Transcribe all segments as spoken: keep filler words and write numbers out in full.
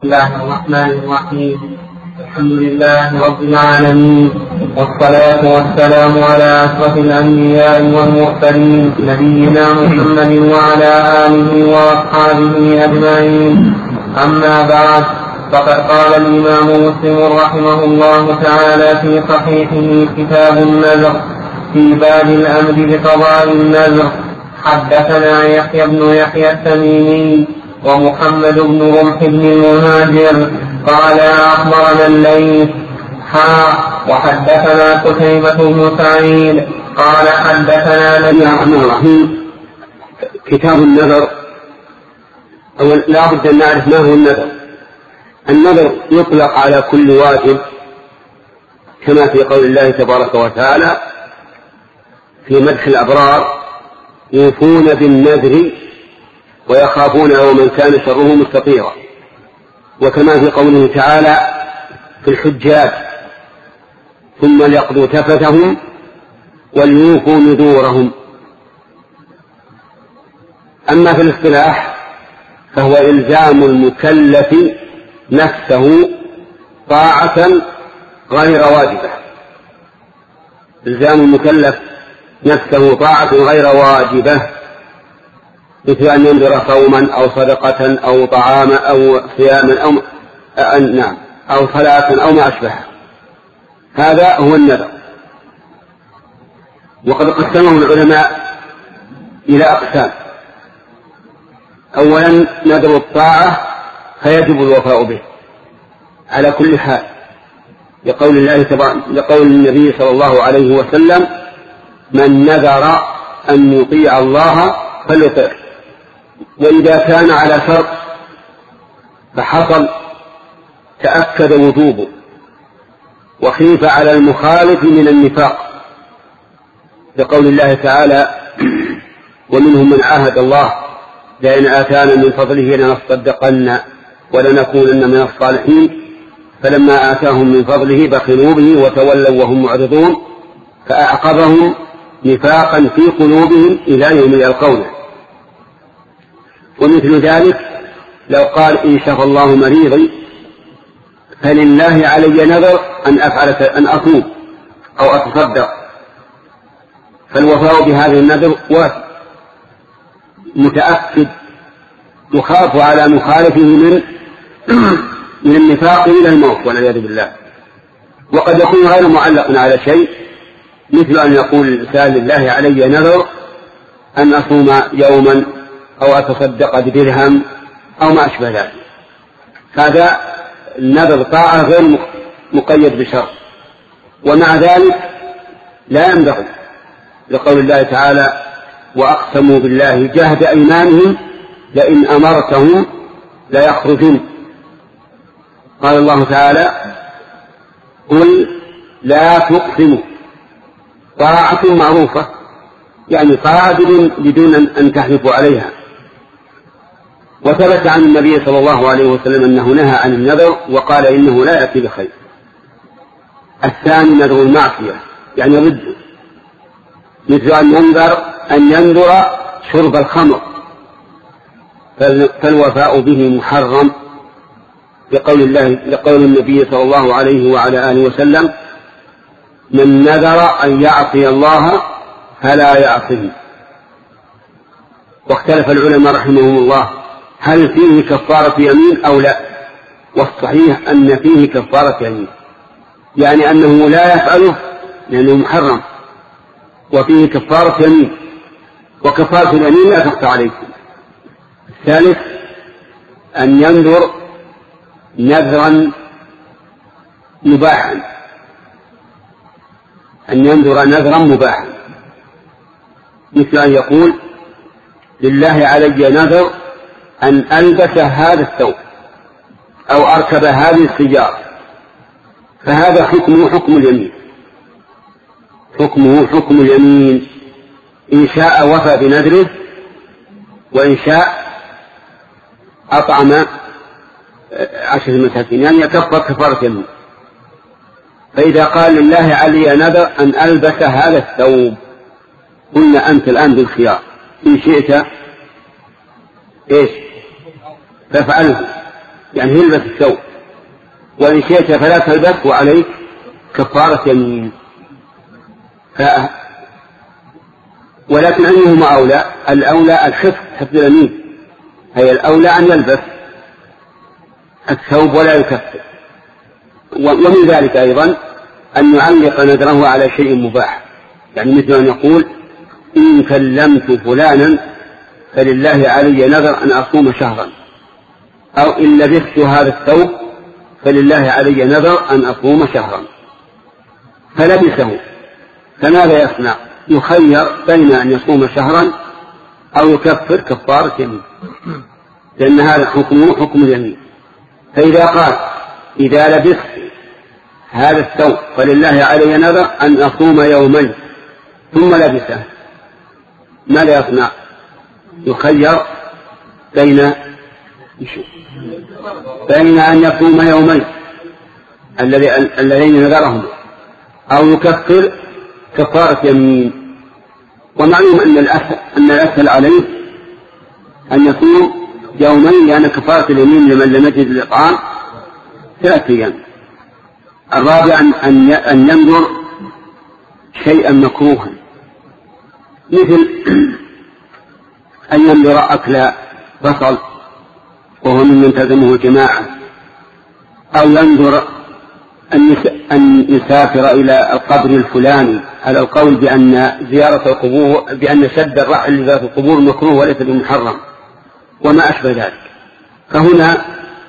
بسم الله الرحمن الرحيم. الحمد لله رب العالمين، والصلاة والسلام على أشرف الأنبياء والمرسلين نبينا محمد وعلى آله وأصحابه أجمعين. أما بعد، فقد قال الإمام مسلم رحمه الله تعالى في صحيحه كتاب النذر في باب الأمر بقضاء النذر: حدثنا يحيى بن يحيى التميمي ومحمد بن رمح بن المهاجر قال أخبرنا الليث حا وحدثنا قتيبة بن سعيد قال حدثنا نبي الرحمن الرحيم. كتاب النذر. أولا لا بد أن نعرف ما هو النذر. النذر يطلق على كل واجب، كما في قول الله تبارك وتعالى في مدح الأبرار: يوفون بالنذر ويخافون يوما كان شره مستطيرا. وكما في قوله تعالى في الحجاج: ثم ليقضوا تفتهم وليوفوا نذورهم. أما في الاصطلاح فهو إلزام المكلف نفسه طاعة غير واجبة. إلزام المكلف نفسه طاعة غير واجبة، مثل أن ينذر صوما أو صدقة أو طعاما أو صياما أو أه نعم أو صلاة أو ما أشبه. هذا هو النذر. وقد قسمه العلماء إلى أقسام: أولا نذر الطاعة فيجب الوفاء به على كل حال، لقول الله تبارك لقول النبي صلى الله عليه وسلم: من نذر أن يطيع الله فليطيعه. وإذا كان على شرط فحصل تأكد وجوبه وخيف على المخالف من النفاق، لقول الله تعالى: ومنهم من عاهد الله لئن آتانا من فضله لنصدقن ولنكونن من الصالحين فلما آتاهم من فضله بخلوا به وتولوا وهم معرضون فأعقبهم نفاقا في قلوبهم إلى يوم يلقونه. ومثل ذلك لو قال: إن شفى الله مريضي فلله علي نذر أن أفعل أن أصوم أو أتصدق، فالوفاء بهذا النذر واجب متأكد، يخاف على مخالفه من من النفاق إلى الموت والعياذ بالله. وقد يكون غير معلق على شيء، مثل أن يقول الإنسان: لله علي نذر أن أصوم يوما أو أتصدق بدرهم أو ما أشبه ذلك. هذا النذر طاعة غير مقيد بشرط، ومع ذلك لا ينبغي، لقول الله تعالى: وأقسموا بالله جهد أيمانهم لئن أمرتهم ليخرجن. قال الله تعالى: قل لا تقسموا، طاعة معروفة، يعني طاعة بدون أن تحلفوا عليها. وثبت عن النبي صلى الله عليه وسلم أنه نهى عن النذر وقال إنه لا يأتي بخير. الثاني نذر المعصية، يعني ضده، مثل أن ينذر أن ينذر شرب الخمر فالوفاء به محرم، لقول الله لقول النبي صلى الله عليه وعلى آله وسلم: من نذر أن يعصي الله فلا يعصيه. واختلف العلماء رحمهم الله هل فيه كفارة يمين أو لا، والصحيح أن فيه كفارة يمين، يعني أنه لا يفعله لأنه محرم، وفيه كفارة يمين، وكفارة اليمين لا تخفى عليكم. الثالث أن ينذر نذرا مباحا، أن ينذر نذرا مباحا، مثل أن يقول: لله علي نذر أن ألبس هذا الثوب أو أركب هذه السيارة، فهذا حكمه حكم اليمين، حكمه حكم اليمين. إن شاء وفى بنذره، وإن شاء أطعم عشرة مساكين، يعني يكفر كفارة يمين. فإذا قال: لله علي نذر أن ألبس هذا الثوب، قلنا أنت الآن بالخيار، إن شئت إيش تفعله، يعني البس الثوب، وإن شئت فلا تلبس وعليك كفارة يمين. ف... ولكن أيهما أولى؟ الأولى الحفظ، حفظ اليمين، هي الأولى أن يلبس الثوب ولا يكفر. ومن ذلك أيضا أن يعلق نذره على شيء مباح، يعني مثل أن يقول إن كلمت فلانا فلله علي نذر أن أصوم شهرا، أو إن لبست هذا الثوب فلله علي نذر أن أصوم شهرا، فلبسه، فماذا يصنع؟ يخير بين أن يصوم شهرا أو يكفر كفارة يمين، لأن هذا حكمه حكم اليمين. فإذا قال إذا لبست هذا الثوب فلله علي نذر أن أصوم يومين ثم لبسه، ماذا يصنع؟ يخير بين بين أن يصوم يومين الذين نذرهم أو يكفر كفارة يمين. ومعلوم أن الأسهل, أن الأسهل عليه أن يصوم يومين، لأن كفارة اليمين لمن لم يجد الإطعام ثلاثة أيام. الرابع أن ينظر شيئا مكروها، مثل أن ينظر أكل بصل وهو ممن تلزمه الجماعة، أو ينظر أن يسافر إلى القبر الفلاني، على القول بأن زيارة القبور بأن شد الرحل لزيارة القبور مكروه وليس بمحرم وما أشبه ذلك. فهنا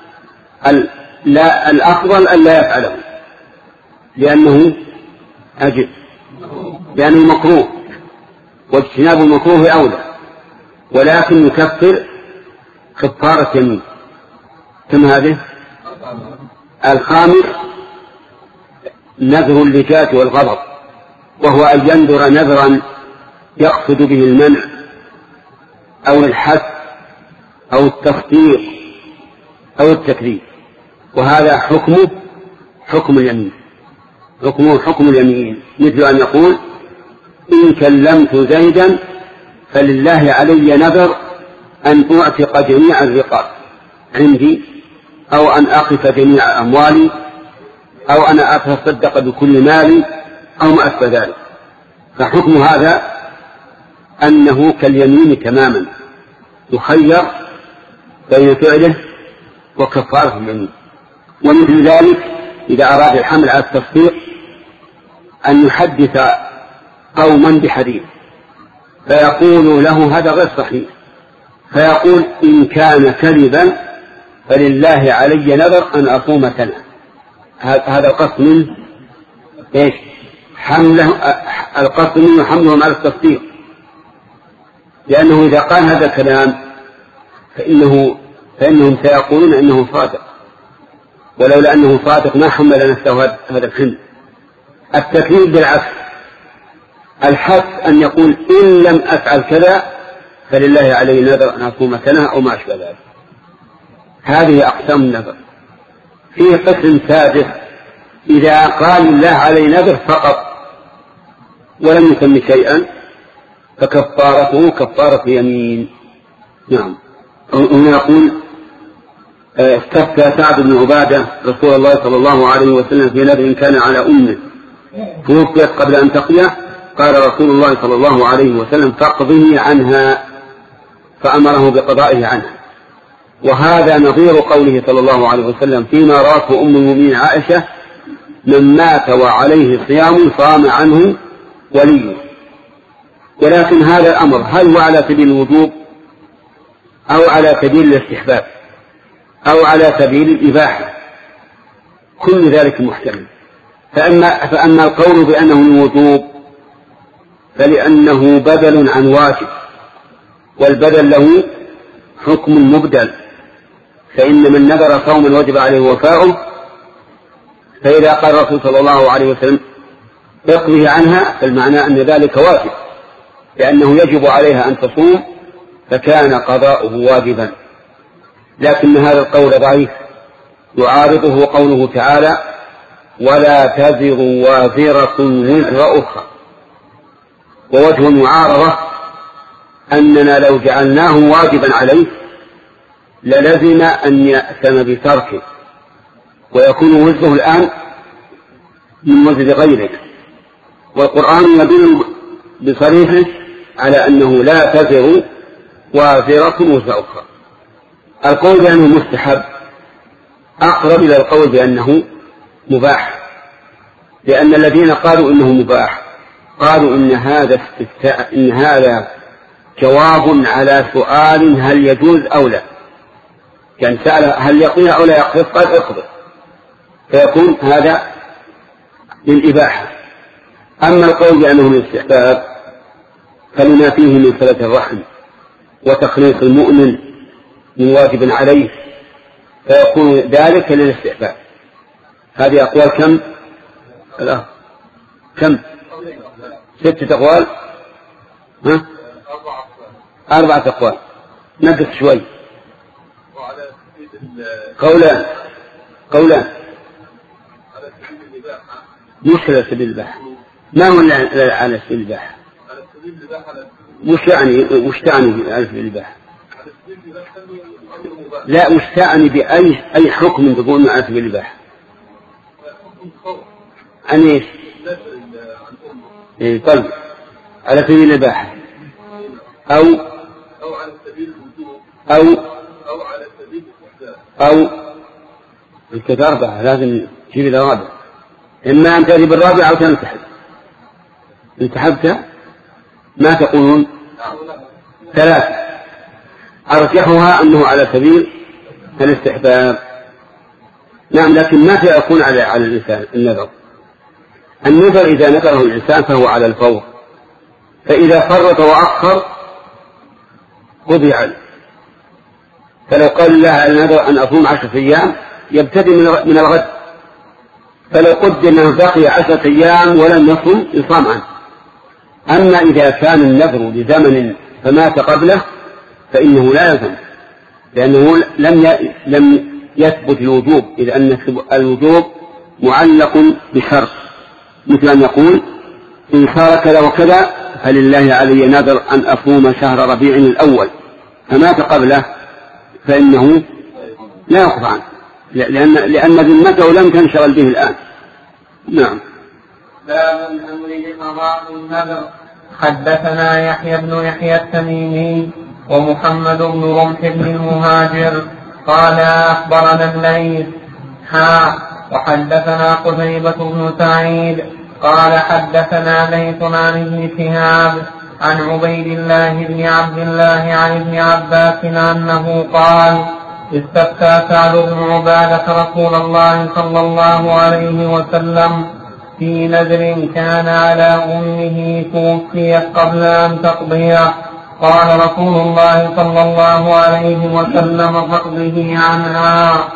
لا الأفضل أن لا يفعله، لأنه أجب، لأنه مكروه، واجتناب المكروه أولى، ولكن يكفر كفارة يمين. كم هذه؟ الخامس نذر اللجاج والغضب، وهو أن ينذر نذرا يقصد به المنع أو الحث أو التصديق أو التكذيب، وهذا حكمه حكم اليمين، حكمه حكم اليمين. مثل أن يقول إن كلمت زيدا فلله علي نذر أن أعتق جميع الرقاب عندي، أو أن أقف جميع أموالي، أو أنا أتصدق بكل مالي، أو ما أشبه ذلك. فحكم هذا أنه كاليمين تماما، يخير بين فعله وكفارة اليمين. ومثل ذلك إذا أراد الحمل على التصديق أن يحدث قوما بحديث فيقول له هذا غير صحيح، فيقول إن كان كذبا فلله علي نذر أن أصوم سنة. هذا القصد منه إيش؟ حمله، القصد منه حملهم على التصديق، لأنه إذا قال هذا الكلام فإنه فإنهم سيقولون إنه صادق، ولولا أنه صادق ما حمل نفسه هذا الحمل. التكذيب بالعكس، الحث أن يقول إن لم أفعل كذا فلله علي نذر أن أصوم سنة أو ما أشبه ذلك. هذه أقسام النذر. فيه قسم سادس إذا قال الله علي نذر فقط ولم يسمي شيئا فكفارته كفارة يمين. نعم. هنا يقول استفتى سعد بن عبادة رسول الله صلى الله عليه وسلم في نذر كان على أمه توفيت قبل أن تقضيه، قال رسول الله صلى الله عليه وسلم فاقضه عنها، فأمره بقضائه عنها. وهذا نظير قوله صلى الله عليه وسلم فيما رواه أم المؤمنين عائشة من مات وعليه صيام صام عنه وليه. ولكن هذا الأمر هل هو على سبيل الوجوب أو على سبيل الاستحباب أو على سبيل الإباحة؟ كل ذلك محتمل. فأما, فأما القول بأنه الوجوب فلأنه بدل عن واجب، والبدل له حكم مبدل، فإن من نذر صوما وجب عليه وفاؤه، فإذا قال الرسول صلى الله عليه وسلم اقضه عنها فالمعنى أن ذلك واجب، لأنه يجب عليها أن تصوم فكان قضاؤه واجبا. لكن هذا القول ضعيف، يعارضه قوله تعالى ولا تزر وازرة وزر أخرى. ووجه المعارضة أننا لو جعلناه واجبا عليه للزم أن يأثم بتركه ويكون وزره الآن من وزر غيره. والقرآن يدل بصريحه على أنه لا تزر وازرة وزر أخرى. القول بأنه مستحب أقرب إلى القول بأنه مباح، لأن الذين قالوا إنه مباح قالوا إن هذا استفتاء إن هذا جواب على سؤال هل يجوز أو لا، يعني سأل هل يقضي أو لا يقضي قال اقضي، فيكون هذا للإباحة. أما القول بأنه للاستحباب فلما فيه من صلة الرحم وتخليص المؤمن من واجب عليه فيكون ذلك للاستحباب. هذه أقوال كم؟ لا كم؟ ستة أقوال؟ ها؟ أربعة أقوال، نقص شوي. قولان قولان مش على سبيل الإباحة. ما هو على سبيل الإباحة؟ مش يعني مش تعني على سبيل الإباحة؟ لا، مش تعني بأي أي حكم تقول على سبيل الإباحة. عن إيش؟ إيه طيب، على سبيل الإباحة أو أو على سبيل الوجوب أو أو على سبيل الاستحباب أو الكتاب أربعة، لازم تجيب إلى رابع، إما أن تأتي بالرابع أو تنسحب. انسحبت ما تقولون؟ ثلاثة، أرجحها أنه على سبيل الاستحباب. نعم، لكن ما سيكون على على الإنسان النذر. النذر إذا نذره الإنسان فهو على الفور، فإذا فرط وأخر قضي عنه. فلو قال الله النذر أن أصوم عشرة أيام يبتدي من الغد، فلو قدر أنه بقي عشرة أيام ولم يصم يصام عنه. أما إذا كان النذر لزمن فمات قبله فإنه لا يلزم، لأنه لم لم يثبت الوجوب، إذ أن الوجوب معلق بشرط، مثل أن يقول إن صار كذا وكذا فلله علي نذر أن أصوم شهر ربيع الأول، فمات قبله فإنه لا يقضى عنه، لأن لأن ذمته لم تنشغل به الآن. نعم. باب الأمر بقضاء النذر. حدثنا يحيى بن يحيى التميمي ومحمد بن رمح بن المهاجر قال أخبرنا الليث حا وحدثنا قتيبة بن سعيد قال حدثنا ليث عن ابن شهاب عن عبيد الله بن عبد الله عن ابن عباس أنه قال استفتى سعد بن عبادة رسول الله صلى الله عليه وسلم في نذر كان على أمه توفيت قبل أن تقضيه، قال رسول الله صلى الله عليه وسلم فاقضه عنها.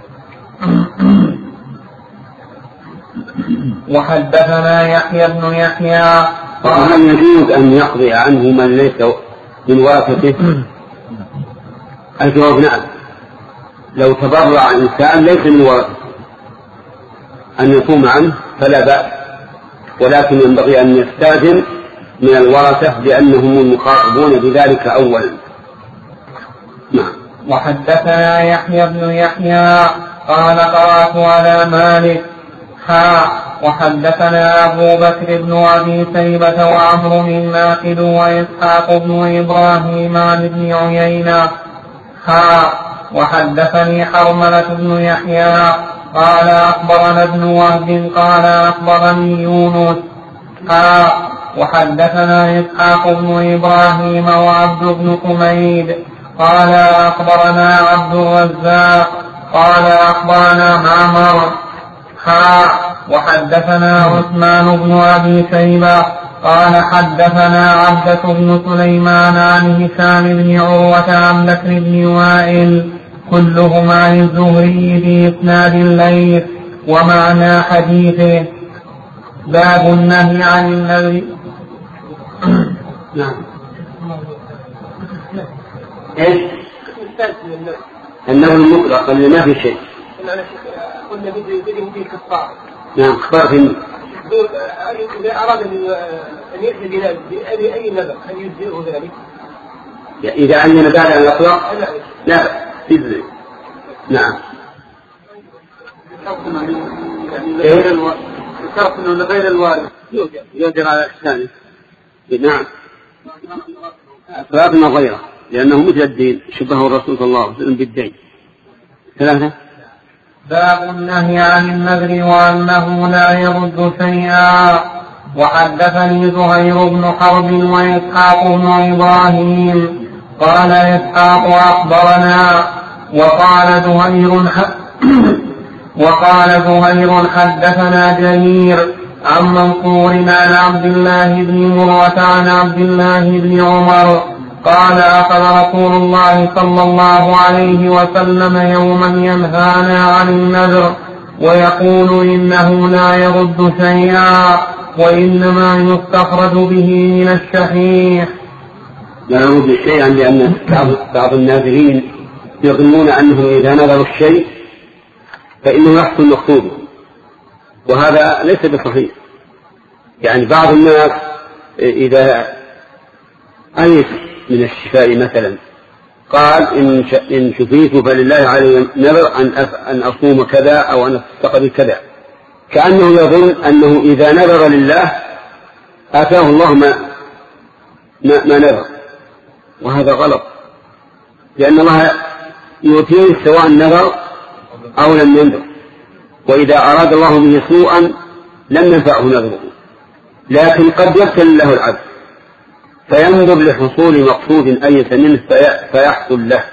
وحدثنا يحيى بن يحيى وهل يجوز أن يقضي عنه من ليس من ورثته؟ الجواب نعم، لو تبرع إنسان ليس من ورثته أن يصوم عنه فلا بأس، ولكن ينبغي أن يستأذن من الورثة لأنهم المخاطبون بذلك أولا. نعم. وحدثنا يحيى بن يحيى قال قرأت على مالك حا وحدثنا أبو بكر بن أبي شيبة وعمرو الناقد وإسحاق بن إبراهيم عن ابن عيينة حا وحدثني حرملة بن يحيى قال أخبرنا ابن وهب قال أخبرني يونس حا وحدثنا إسحاق بن إبراهيم وعبد بن حميد قال أخبرنا عبد الرزاق قال أخبرنا معمر حا وحدثنا عثمان بن أبي شيبة قال حدثنا عبدة بن سليمان عن هشام بن عروة عن بكر بن وائل كلهم عن الزهري بإسناد الليث ومعنى حديثه. باب النهي عن النذر. نعم. ايش؟ النذر المطلق اللي ما في شيء. قلنا بدهم به كفارة. نعم كفارة في إذا أراد أن يأتي بأي نذر هل يجزئه ذلك؟ إذا عين بعد أن يطلق لا تجزي. نعم. ذكرت انه لغير الوارث يقدر على احسانه. نعم. ثلاث غيره لانه مثل الدين شبهه الرسول صلى الله عليه وسلم بالدين. ثلاثه. باب النهي عن النذر وانه لا يرد شيئا. وحدثني زهير بن حرب وإسحاق بن إبراهيم قال إسحاق أخبرنا وقال زهير وقال زهير حدثنا جرير عن منصور عن عبد الله بن مرة عن عبد الله بن عمر قال أخذ رسول الله صلى الله عليه وسلم يوما ينهانا عن النذر ويقول إنه لا يرد شيئا وإنما يستخرج به من الشحيح. لا يرد شيئا لأن بعض الناذرين يظنون أنهم إذا نذروا الشيء فإنه يحصل مقصوده، وهذا ليس بصحيح. يعني بعض الناس إذا أيس من الشفاء مثلا قال إن شفيت فلله علي نذر أن أصوم كذا أو أن أستقبل كذا، كأنه يظن أنه إذا نذر لله آتاه الله ما, ما, ما نذر، وهذا غلط، لأن الله يؤتيه سواء نذر أو لم ينذر، وإذا أراد الله به سوءا لم ينفعه نذره، لكن قد يبتل له العبد فينظر لحصول مقصود أيس منه فيحصل له،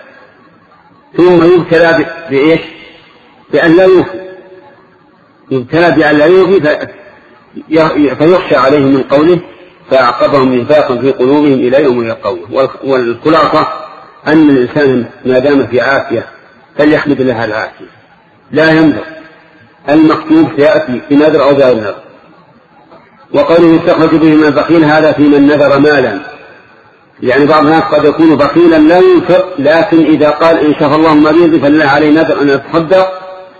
ثم يبتلى بإيش؟ بأن لا يوفي، يبتلى بأن لا يوفي فيخشى عليه من قوله فأعقبهم نفاقا في قلوبهم إلى يوم يلقونه. والخلاصة أن الإنسان ما دام في عافية فليحمد الله العافية، لا ينذر، المكتوب سيأتي في نذر أو غير نذر. وقوله يستخرج به من البخيل هذا في من نذر مالا، يعني بعض الناس قد يكون بخيلا لا ينفق، لكن إذا قال إن شاء الله مريض فلله عليه نذر أن يتصدق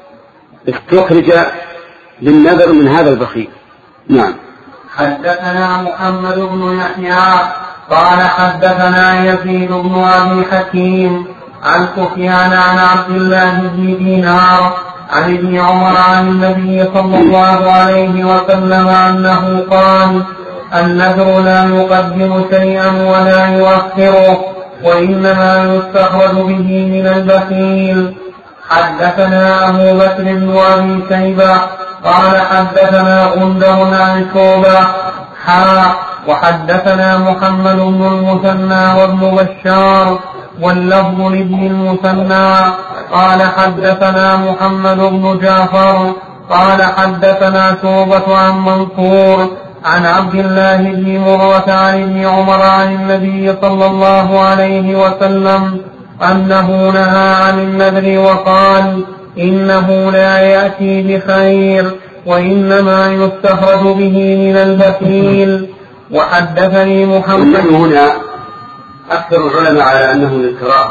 استخرج بالنذر من هذا البخيل. نعم. حدثنا محمد بن يحيى قال حدثنا يزيد بن أبي حكيم عن سفيان عن عبد الله بن دينار عن ابن عمر عن النبي صلى الله عليه وسلم أنه قال النذر لا يقدم شيئا ولا يؤخره وإنما يستخرج به من البخيل. حدثنا أبو بكر بن أبي شيبة قال حدثنا غندر عن شعبة حا وحدثنا محمد بن المثنى وابن بشار واللفظ لابن المثنى قال حدثنا محمد بن جعفر قال حدثنا شعبة عن منصور عن عبد الله بن مرة عن ابن عمر عن النبي صلى الله عليه وسلم أنه نهى عن النذر وقال إنه لا يأتي بخير وإنما يستخرج به من البخيل. وحدثني محمد. هنا أكثر العلماء على أنه للكراهة،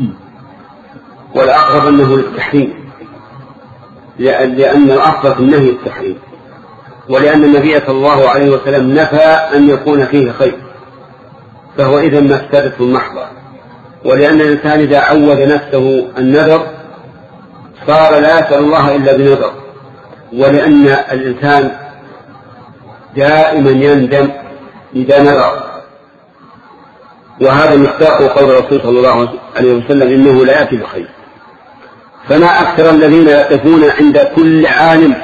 والأقرب أنه للتحريم، لأن الأصل في النهي التحريم، ولأن النبي صلى الله عليه وسلم نفى أن يكون فيه خير، فهو إذن مفسدة محضة. ولأن الإنسان إذا عود نفسه النذر صار لا يسأل الله إلا بنذر، ولأن الإنسان دائما يندم إذا نذر، وهذا مصداق قول الرسول صلى الله عليه وسلم إنه لا يأتي بخير. فما أكثر الذين يقفون عند كل عالم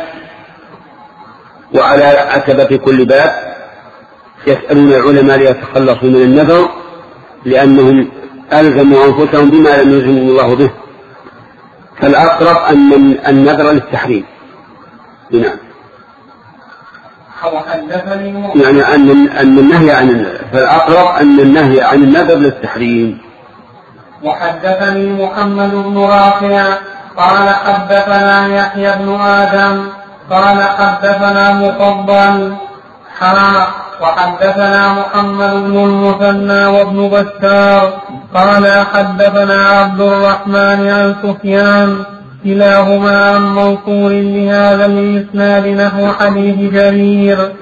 وعلى عتبة كل باب يسألون العلماء ليتخلصوا من النذر، لأنهم ألزموا أنفسهم بما لم يلزمهم الله به. فالأقرب أن النذر للتحريم. نعم. يعني أن أن النهي عن النذر، فالأقرب أن النهي عن النذر للتحريم. وحدثني محمد بن رافع قال حدثنا يحيى بن آدم قال حدثنا مفضل حا وحدثنا محمد بن المثنى وابن بشار قال حدثنا عبد الرحمن عن سفيان كلاهما عن منصور بهذا الإسناد نحو حديث جرير.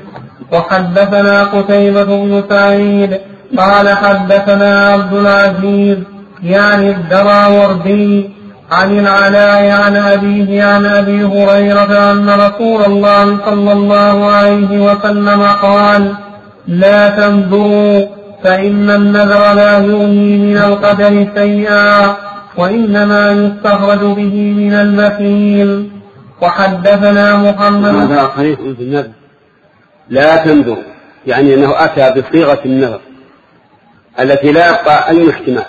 وحدثنا قتيبة بن سعيد قال حدثنا عبد العزيز يعني الدراوردي عن العلاء عن أبيه عن أبي هريرة أن رسول الله صلى الله عليه وسلم قال لا تنذروا فإن النذر لا يغني من القدر شيئا وإنما يستخرج به من البخيل. وحدثنا محمد هذا قريب في النذر لا تنذروا يعني أنه أتى بصيغة النذر التي لا يبقى أي احتمال.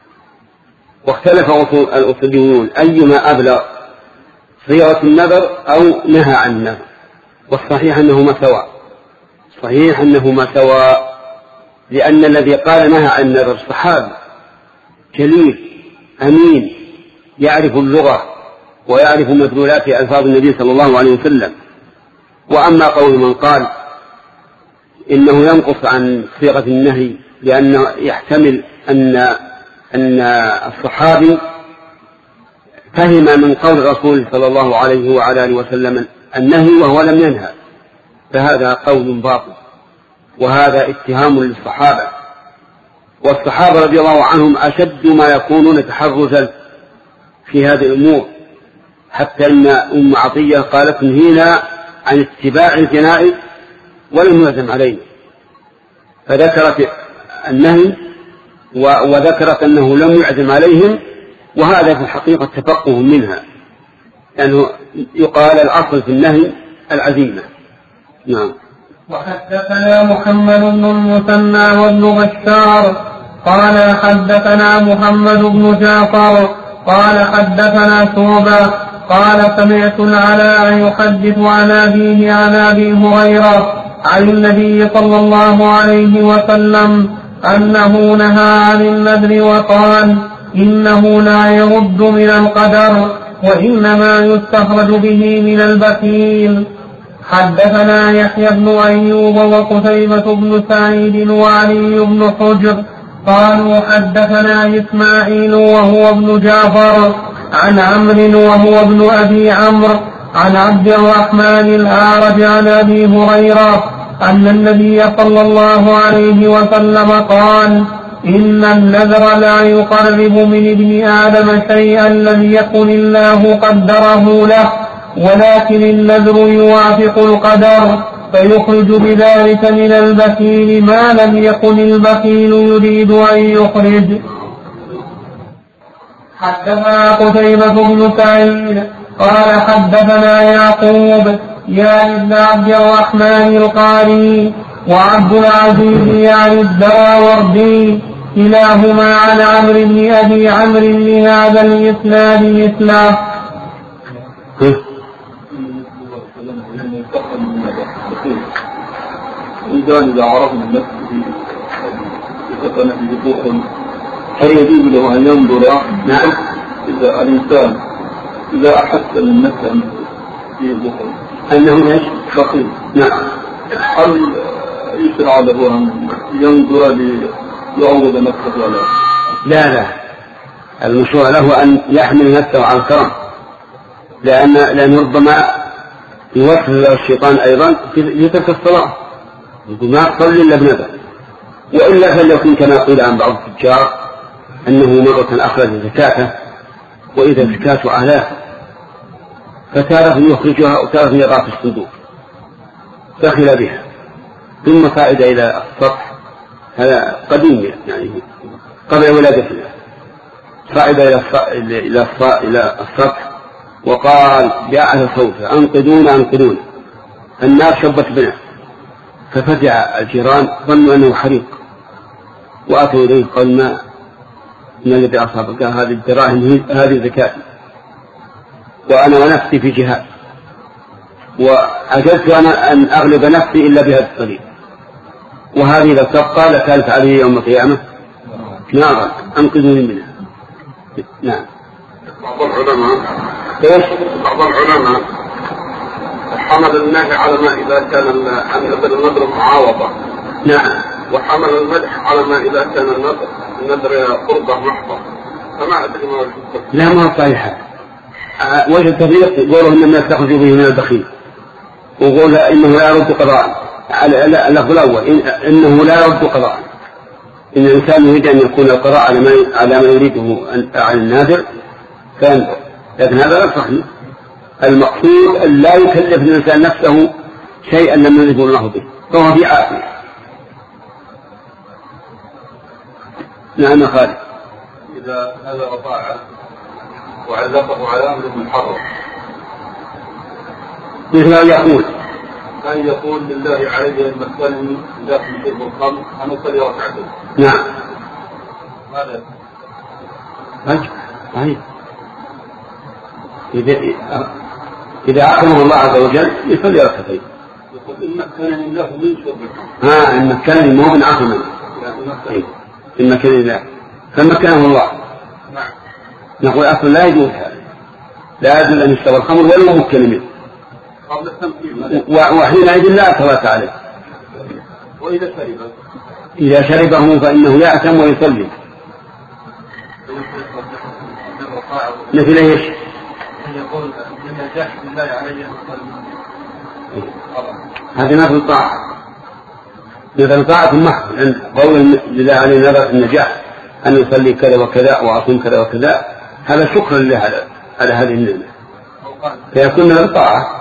واختلف الأصوليون أيما أبلغ صيغة النذر أو نهى عن النذر، والصحيح أنهما سواء صحيح أنهما سواء لأن الذي قال نهى عن النذر صحابي جليل أمين يعرف اللغة ويعرف مدلولات ألفاظ النبي صلى الله عليه وسلم. وأما قول من قال إنه ينقص عن صيغة النهي لأنه يحتمل أن أن الصحابي فهم من قول الرسول صلى الله عليه وعلى آله وسلم النهي وهو لم ينهى، فهذا قول باطل وهذا اتهام للصحابة. والصحابة رضي الله عنهم أشد ما يكونون تحرزا في هذه الأمور، حتى أن أم عطية قالت نهينا عن اتباع الجنائز ولم يعزم علينا، فذكرت النهي وذكرت أنه لم يعزم عليهم، وهذا في الحقيقة تفقه منها لأنه يقال الأصل في النهي العزيمة. نعم. وحدثنا محمد بن المثنى وابن بشار قال حدثنا محمد بن جعفر قال حدثنا شعبة قال سمعت العلاء يحدث عن أبيه عن أبي هريرة عن النبي صلى الله عليه وسلم أنه نهى عن النذر وقال إنه لا يرد من القدر وإنما يستخرج به من البخيل. حدثنا يحيى بن أيوب وقتيبة بن سعيد وعلي بن حجر قالوا حدثنا إسماعيل وهو ابن جعفر عن عمرو وهو ابن أبي عمرو عن عبد الرحمن الأعرج عن أبي هريرة أن النبي صلى الله عليه وسلم قال إن النذر لا يقرب من ابن آدم شيئا لم يكن الله قدره له، ولكن النذر يوافق القدر فيخرج بذلك من البخيل ما لم يكن البخيل يريد أن يخرج. حدثنا قتيبة بن سعيد قال حدثنا يعقوب يعني ابن عبد الرحمن القاري وعبد العزيز يعني الدراوردي كلاهما عن عمرو بن أبي عمرو لهذا الإسناد مثله. إذا عرفنا النفس في بطوح هل يجوز له أن ينظر؟ نعم. إذا الإنسان إذا أحس للنفس في بطوح أنه إيش؟ بخيل. نعم. هل يشرع له أن ينظر ليعوض نفسه ولا؟ لا لا، المشروع له أن يحمل نفسه على الكرم، لأن لأن ربما يوسوس له الشيطان أيضا في تلك الصلاة يقول ما تصلي إلا بنذر، وإلا فليكن كما قيل عن بعض التجار أنه مرة أخرج زكاته وإذا زكاة أعلاه فتارة يخرجها وتارة يضع في الصندوق دخل بها ثم صعد إلى السطح، هذا قديم يعني قبل ولادته، صعد إلى إلى السطح وقال بأعلى صوته أنقذونا أنقذونا النار شبت بنا، ففزع الجيران ظنوا أنه حريق وأتوا إليه قال ما ما الذي أصابك؟ هذه الدراهم هذه زكاتي وأنا ونفسي في جهاد وعجزت أنا أن أغلب نفسي إلا بهذا الطريق، وهذه لو تبقى لكانت عليه يوم القيامة نارا أنقذوني منها. نعم. بعض العلماء ايش؟ بعض العلماء حمل النهي على ما إذا كان النذر النذر معاوضة. نعم. وحمل المدح على ما إذا كان النذر النذر قربة محضة، فما أدري ما الحكم. لا ما صحيحة. وجه التفريق يقولوا إنما يستخرجوا به من البخيل، ويقول إنه لا يرد قضاء. اللفظ الأول إنه لا يرد قضاء، إن الإنسان يريد أن يكون القضاء على ما على ما يريده عن النادر كان، لكن هذا لا صحيح. المقصود أن لا يكلف الإنسان نفسه شيئا لم يرده الله به، فهو في عافية. نعم خالد. إذا هذا رفاعة وعلقه على أمر محرم، مثل أن يقول أن يقول لله علي أن مثلني داخل شرب الخمر أن أصلي ركعتين. نعم. هذا أجل أجل إذا إذا أكرمه الله عز وجل يصلي ركعتين. يقول إن مكنني الله من شرب الخمر. ها إن مكنني مو من عقل منه. إن مكنني الله فمكنه الله. نعم. نقول أصلا لا يجوز هذا، لا يجوز أن يشرب الخمر ولا ممكن منه. قبل التمكين. وحينئذ لا صلاة عليه. وإذا شربه إذا شربه فإنه يأثم ويصلي. مثل ايش؟ يقول إن الجحد لله علي هذه نفس الطاعة، مثل طاعة المحض عند قول لله عليه نذر النجاح أن يصلي كذا وكذا وأصوم كذا وكذا، هذا شكرا لله على على هذه النعمة، فيكون من الطاعة.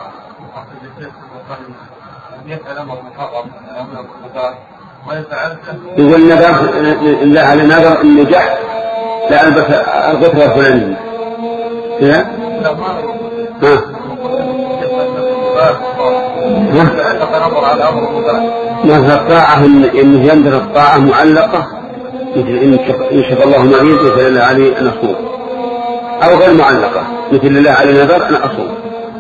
يقول نذر لله عليه نذر النجاح لا ألبس الغترة الفلانية. ها؟ ها؟ مثل الطاعة إن يندر الطاعة معلقة، مثل إن شاء الله مريض مثل الله عليه أن أصوم، أو غير معلقة مثل الله عليه نذر أن أصوم.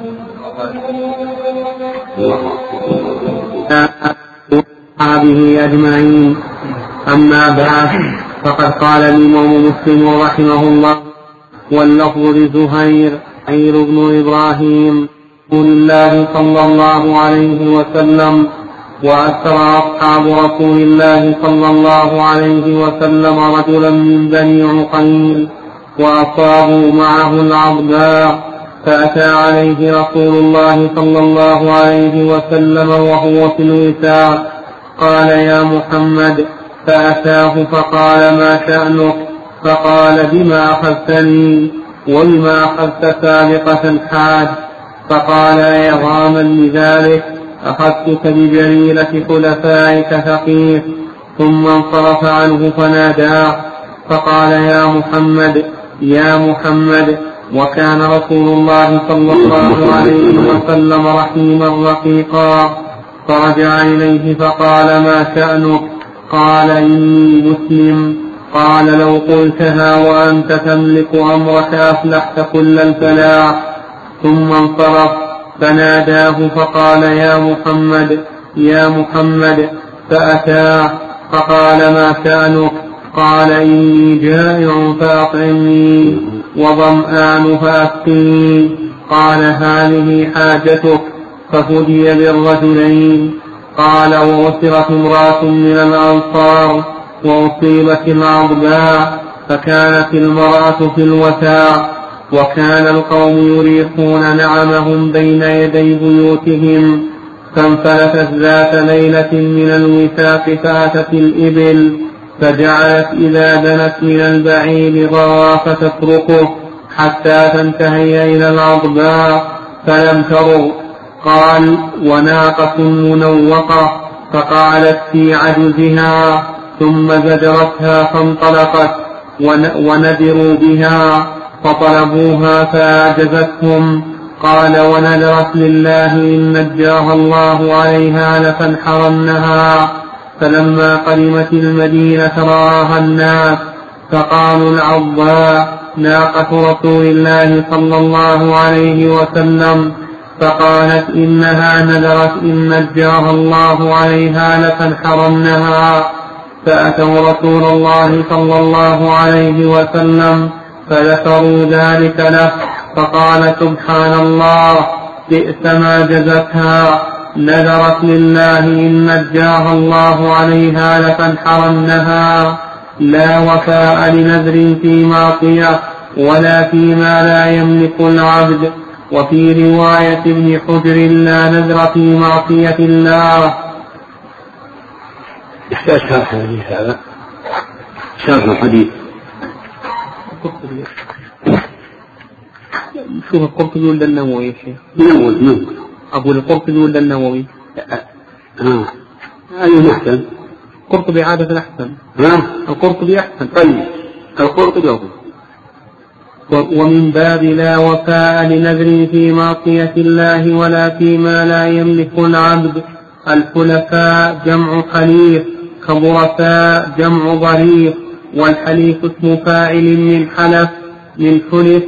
وأصحابه أجمعين. أما بعد، فقد قال الإمام مسلم رحمه الله واللفظ لزهير عير بن إبراهيم رسول الله صلى الله عليه وسلم: وأسرى أصحاب رسول الله صلى الله عليه وسلم رجلا من بني عقيل وأصابوا معه العضباء، فأتى عليه رسول الله صلى الله عليه وسلم وهو في الوثاق، قال: يا محمد. فأتاه فقال: ما شأنك؟ فقال: بما أخذتني وبما أخذت سابقة الحاج؟ فقال: إعظاما لذلك أخذتك بجريرة خلفائك ثقيف. ثم انصرف عنه فناداه فقال: يا محمد يا محمد. وكان رسول الله صلى الله عليه وسلم رحيما رقيقا، فرجع إليه فقال: ما شأنك؟ قال: إني مسلم. قال: لو قلتها وأنت تملك أمرك أفلحت كل الفلاح. ثم انصرف فناداه فقال: يا محمد يا محمد. فأتاه فقال: ما شأنك؟ قال: إني جائع فأطعمني وظمآن فأسقني. قال: هذه حاجتك. ففدي بالرجلين. قال: وأسرت امرأة من الأنصار وأصيبت العضباء، فكانت المرأة في الوثاق، وكان القوم يريحون نعمهم بين يدي بيوتهم، فانفلتت ذات ليلة من الوثاق فأتت الإبل، فجعلت إذا دنت من البعير ضرى فتتركه حتى تنتهي إلى العضباء فلم ترغ. قال: وناقة منوقة، فقالت في عجزها، ثم زجرتها فانطلقت، وندروا بها فطلبوها فأعجزتهم. قال: ونذرت لله إن نجاها الله عليها لتنحرنها. فلما قدمت المدينة رآها الناس فقالوا: العضباء ناقة رسول الله صلى الله عليه وسلم. فقالت: إنها نذرت إن نجاها الله عليها لتنحرنها. فأتوا رسول الله صلى الله عليه وسلم فذكروا ذلك له، فقال: سبحان الله، بئس ما جزتها، نذرت لله إن نجاها الله عليها لتنحرنها. لا وفاء لنذر في معصية ولا فيما لا يملك العبد. وفي رواية ابن حجر: لا نذر في معصية الله. يحتاج شرح الحديث هذا. شرح الحديث. شوف القرطبي ولا النووي يا شيخ؟ النووي. أقول القرطبي ولا النووي؟ آه أي أحسن؟ القرطبي عادة أحسن. ها؟ القرطبي أحسن. طيب القرطبي أقول. ومن باب لا وفاء لنذر في معصية الله ولا فيما لا يملك العبد. الحلفاء جمع حليف، كظرفاء جمع ظريف، والحليف اسم فاعل من حلف من حلف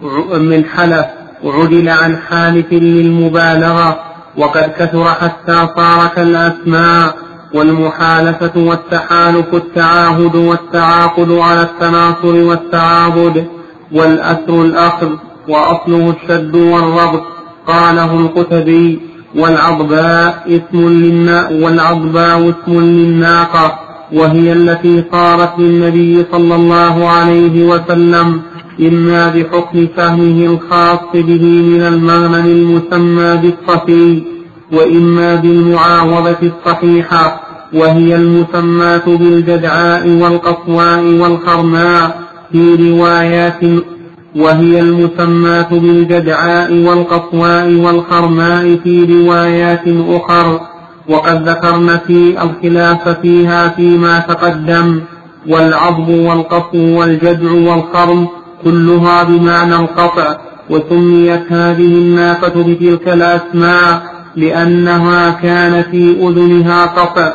من حلف وعدل عن حالف للمبالغة، وقد كثر حتى صار كالأسماء. والمحالفة والتحالف التعاهد والتعاقد على التناصر والتعاضد. والأسر الأخذ وأصله الشد والربط، قاله القتبي. والعضباء اسم للنا والعضباء اسم للناقة، وهي التي صارت للنبي صلى الله عليه وسلم إما بحكم فهمه الخاص به من المغنم المسمى بالصفي، وإما بالمعاوضة الصحيحة، وهي المسماة بالجدعاء والقصواء والخرماء في روايات وهي المسماة بالجدعاء والقصواء والخرماء في روايات أخر، وقد ذكرنا في الخلاف فيها فيما تقدم. والعضب والقصو والجدع والخرم كلها بمعنى القطع، وسميت هذه الناقة بتلك الأسماء لأنها كان في أذنها قطع،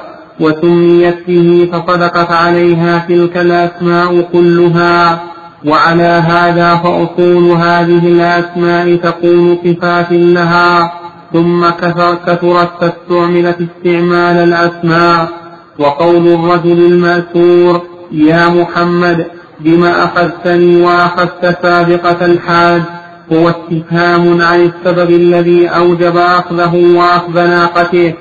وسميت به فصدقت عليها تلك الأسماء كلها. وعلى هذا فأصول هذه الأسماء تكون صفات لها، ثم كثرت فاستعملت استعمال الأسماء. وقول الرجل المأسور يا محمد بما أخذتني وأخذت سابقة الحاج هو استفهام عن السبب الذي أوجب أخذه وأخذ ناقته،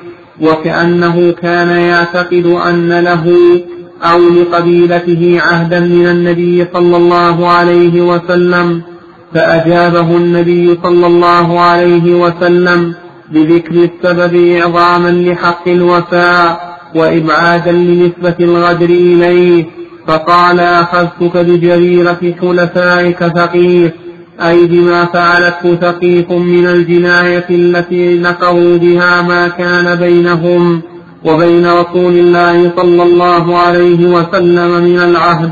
وكأنه كان يعتقد أن له أو لقبيلته عهدا من النبي صلى الله عليه وسلم، فأجابه النبي صلى الله عليه وسلم بذكر السبب إعظاما لحق الوفاء وإبعادا لنسبة الغدر إليه، فقال أخذتك بجريرة حلفائك ثقيف، أي بما فعلته ثقيف من الجناية التي نقضوا بها ما كان بينهم وبين رسول الله صلى الله عليه وسلم من العهد.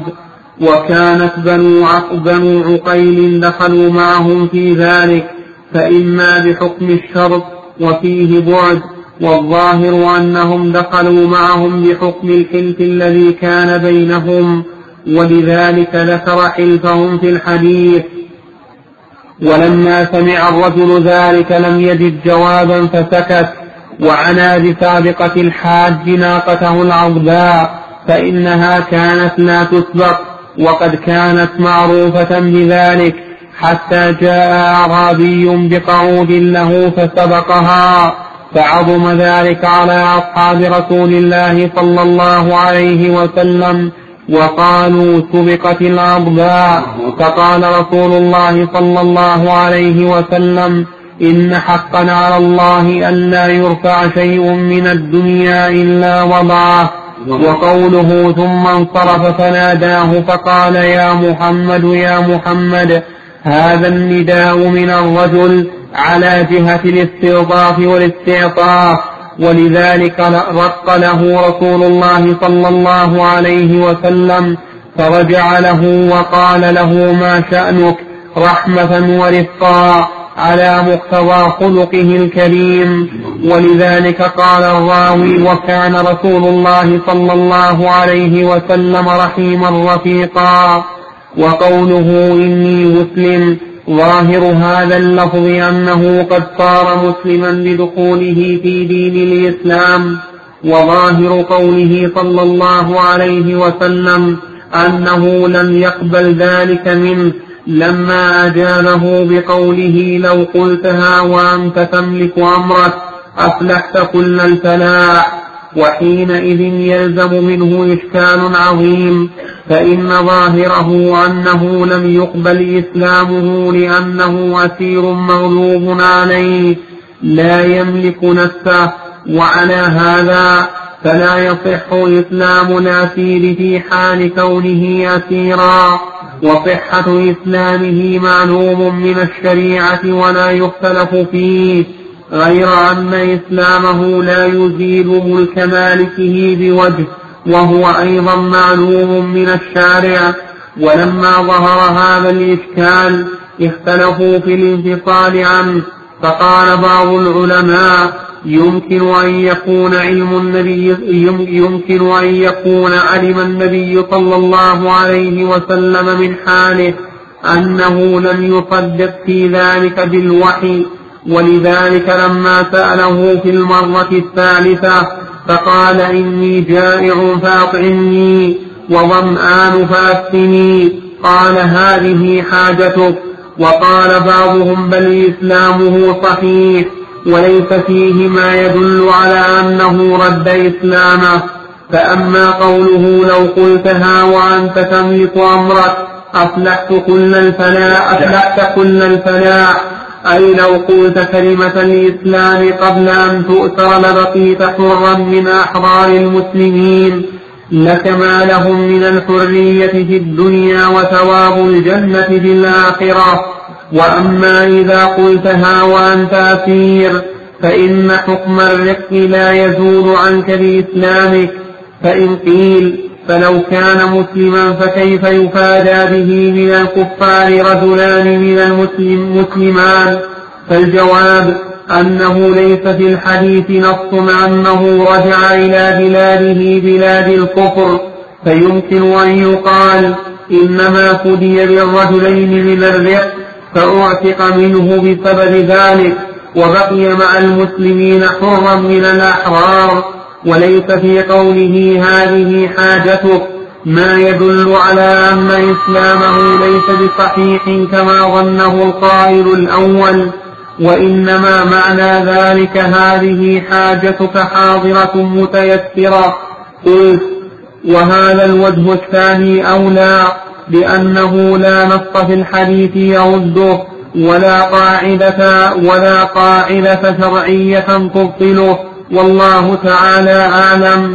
وكانت بنو بنو عقيل دخلوا معهم في ذلك، فإما بحكم الشرط وفيه بعد، والظاهر أنهم دخلوا معهم بحكم الحلف الذي كان بينهم، ولذلك ذكر حلفهم في الحديث. ولما سمع الرجل ذلك لم يجد جوابا فسكت، وعنا بسابقة الحاج ناقته العضباء، فإنها كانت لا تسبق، وقد كانت معروفة بذلك، حتى جاء أعرابي بقعود له فسبقها، فعظم ذلك على أصحاب رسول الله صلى الله عليه وسلم، وقالوا سبقت العضباء. فقال رسول الله صلى الله عليه وسلم إن حقا على الله أن لا يرفع شيء من الدنيا إلا وضعه. وقوله ثم انصرف فناداه فقال يا محمد يا محمد، هذا النداء من الرجل على جهة الاستلطاف والاستعطاف، ولذلك رق له رسول الله صلى الله عليه وسلم، فرجع له وقال له ما شأنك، رحمة ورفقا على مقتضى خلقه الكريم. ولذلك قال الراوي وكان رسول الله صلى الله عليه وسلم رحيما رفيقا. وقوله إني مسلم، ظاهر هذا اللفظ أنه قد صار مسلما بدخوله في دين الإسلام، وظاهر قوله صلى الله عليه وسلم أنه لم يقبل ذلك منه لما أجابه بقوله لو قلتها وأنت تملك أمرك أفلحت كل الفلاح. وحينئذ يلزم منه إشكال عظيم، فإن ظاهره أنه لم يقبل إسلامه لأنه أسير مغلوب عليه لا يملك نفسه، وعلى هذا فلا يصح إسلام الأسير في حال كونه أسيرا، وصحة إسلامه معلوم من الشريعة ولا يختلف فيه، غير أن إسلامه لا يزيل ملك مالكه بوجه، وهو أيضا معلوم من الشارع. ولما ظهر هذا الإشكال اختلفوا في الانفصال عنه، فقال بعض العلماء يمكن أن يكون علم النبي يمكن أن يكون علم النبي صلى الله عليه وسلم من حاله أنه لم يصدق في ذلك بالوحي، ولذلك لما سأله في المرة الثالثة فقال إني جائع فأطعمني وظمآن فأسقني، قال هذه حاجتك. وقال بعضهم بل إسلامه صحيح وليس فيه ما يدل على أنه رد إسلامه. فأما قوله لو قلتها وأنت تملك أمرك أفلحت كل الفلاح أفلحت كل الفلاح، أي لو قلت كلمة الإسلام قبل أن تؤثر لبقيت حرا من أحرار المسلمين، لك ما لهم من الحرية في الدنيا وثواب الجنة في الآخرة. وأما إذا قلتها وأنت أسير فإن حكم الرق لا يزول عنك بإسلامك. فإن قيل فلو كان مسلما فكيف يفادى به من الكفار رجلان من المسلمان؟ فالجواب أنه ليس في الحديث نص أنه رجع إلى بلاده بلاد الكفر، فيمكن أن يقال إنما فدي بالرجلين من الرق فأعتق منه بسبب ذلك وبقي مع المسلمين حرا من الأحرار، وليس في قوله هذه حاجتك ما يدل على أن إسلامه ليس بصحيح كما ظنه القائل الأول، وإنما معنى ذلك هذه حاجتك حاضرة متيسرة. قلت وهذا الوجه الثاني أولى، لأنه لا نص في الحديث يرده ولا قاعدة ولا قاعدة شرعية تبطله، والله تعالى أعلم.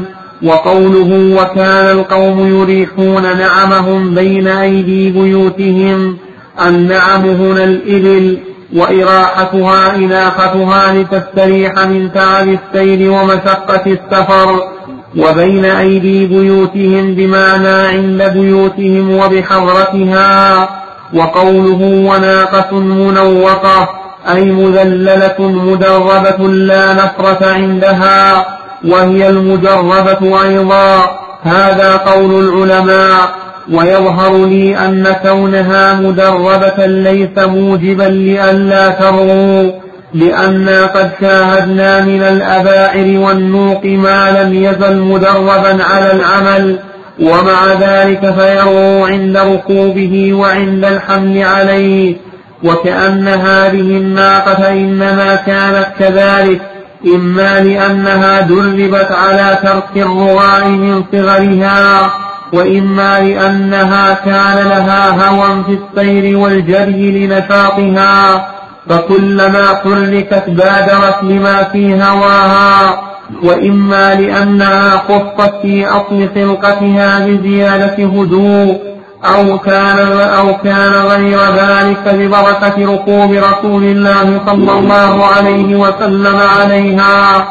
وقوله وكان القوم يريحون نعمهم بين أيدي بيوتهم، النعم هنا الإبل، وإراحتها إناختها لتستريح من تعب السير ومشقة السفر، وبين أيدي بيوتهم بمعنى عند بيوتهم وبحضرتها. وقوله وناقة منوقة أي مذللة مدربة لا نفرة عندها، وهي المجربة أيضا، هذا قول العلماء. ويظهر لي أن كونها مدربة ليس موجبا لئلا ترغوا، لأننا قد شاهدنا من الأباعر والنوق ما لم يزل مدربا على العمل، ومع ذلك فيرغو عند ركوبه وعند الحمل عليه. وكأن هذه الناقة إنما كانت كذلك، إما لأنها دربت على ترك الرغاء من صغرها، وإما لأنها كان لها هوى في السير والجري لنشاطها، فكلما حركت بادرت لما في هواها، وإما لأنها خصت في أصل خلقتها بزيادة هدوء، أو كان, أو كان غير ذلك ببركة ركوب رسول الله صلى الله عليه وسلم عليها.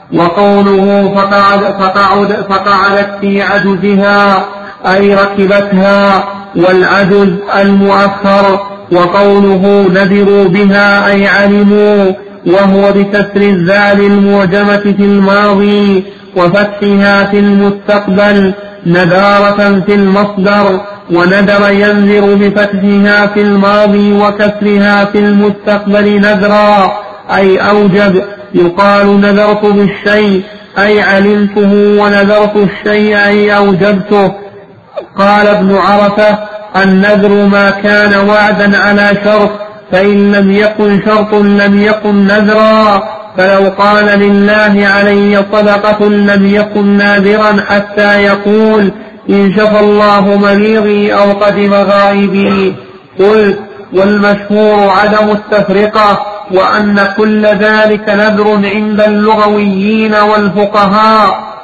وقوله فقعد فقعد فقعدت في عجزها أي ركبتها، والعجز المؤخر. وقوله ندروا بها أي علموا، وهو بكسر الذال المعجمة في الماضي وفتحها في المستقبل، نذارة في المصدر، وندر ينذر بفتحها في الماضي وكسرها في المستقبل نذرا أي أوجب. يقال نذرت بالشيء أي علمته، ونذرت الشيء أي أوجبته. قال ابن عرفة النذر ما كان وعدا على شرط، فإن لم يكن شرط لم يكن نذرا، فلو قال لله علي صدقة لم يكن ناذرا حتى يقول إن شفى الله مريضي أو قدم غائبي. قلت والمشهور عدم التفرقة، وأن كل ذلك نذر عند اللغويين والفقهاء،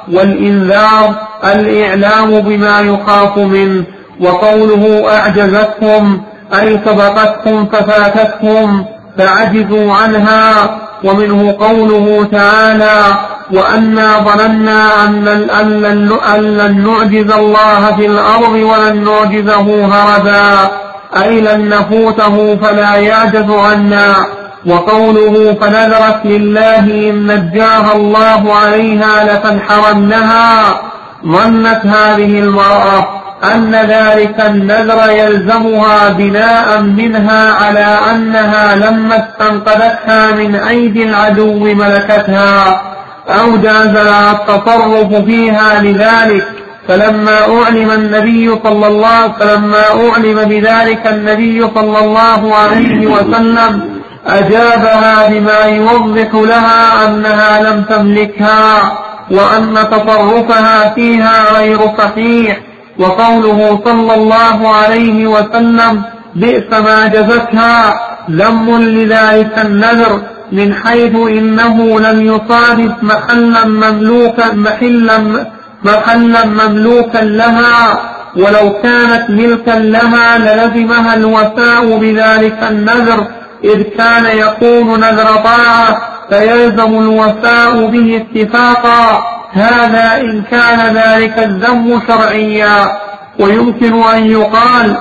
والإنذار الإعلام بما يخاف منه. وقوله أعجزتهم أي سبقتهم ففاتتهم فعجزوا عنها. ومنه قوله تعالى وأنا ظننا أن لن نعجز الله في الأرض ولن نعجزه هربا أي لن نفوته فلا يعجز عنا. وقوله فنذرت لله إن نجاها الله عليها لتنحرنها. ظنت هذه المرأة أن ذلك النذر يلزمها بناء منها على أنها لما استنقذتها من أيدي العدو ملكتها أو جاز لها التصرف فيها لذلك. فلما أعلم النبي صلى الله فلما أعلم بذلك النبي صلى الله عليه وسلم أجابها بما يوضح لها أنها لم تملكها وأن تصرفها فيها غير صحيح. وقوله صلى الله عليه وسلم بئس ما جزتها ذم لذلك النذر من حيث إنه لم يصادف محلا مملوكا محلا محلا مملوكا لها، ولو كانت ملكا لها للزمها الوفاء بذلك النذر، إذ كان يكون نذر طاعة فيلزم الوفاء به اتفاقا. هذا إن كان ذلك الذم شرعيا. ويمكن أن يقال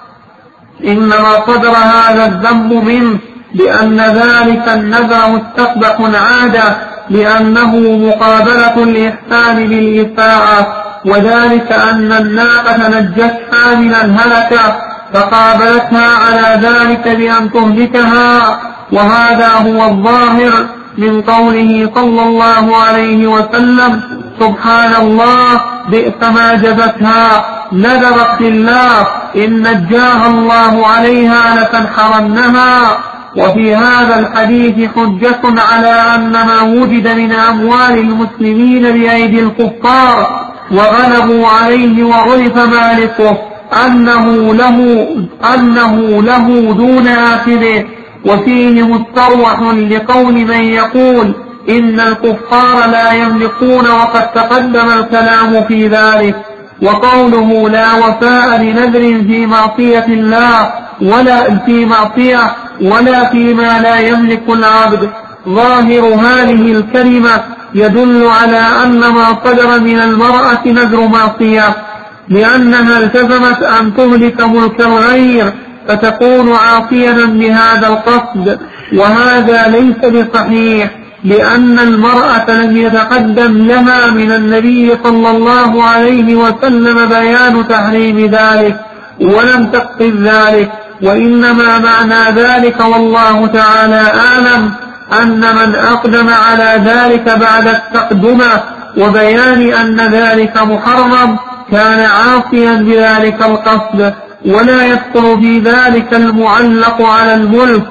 إنما صدر هذا الذم منه لأن ذلك النذر مستقبح عادة، لأنه مقابلة الإحسان بالإساءة، وذلك أن الناقة نجتها من الهلكة فقابلتها على ذلك بأن تهلكها، وهذا هو الظاهر من قوله صلى الله عليه وسلم سبحان الله بئس ما جزتها نذرت لله إن نجاها الله عليها لتنحرنها. وفي هذا الحديث حجة على أن ما وجد من أموال المسلمين بأيدي الكفار وغلبوا عليه وعرف مالكه أنه له, أنه له دون آخره. وفيه مستروح لقول من يقول إن الكفار لا يملكون، وقد تقدم الكلام في ذلك. وقوله لا وفاء لنذر في معصية الله ولا في معصية ولا فيما لا يملك العبد، ظاهر هذه الكلمة يدل على أن ما صدر من المرأة نذر معصية، لأنها التزمت أن تهلك ملك الغير فتكون عاصيا بهذا القصد، وهذا ليس بصحيح، لأن المرأة لم يتقدم لها من النبي صلى الله عليه وسلم بيان تحريم ذلك ولم تقصد ذلك، وإنما معنى ذلك والله تعالى أعلم أن من أقدم على ذلك بعد التقدمة وبيان أن ذلك محرم كان عاصيا بذلك القصد، ولا يدخل في ذلك المعلق على الملك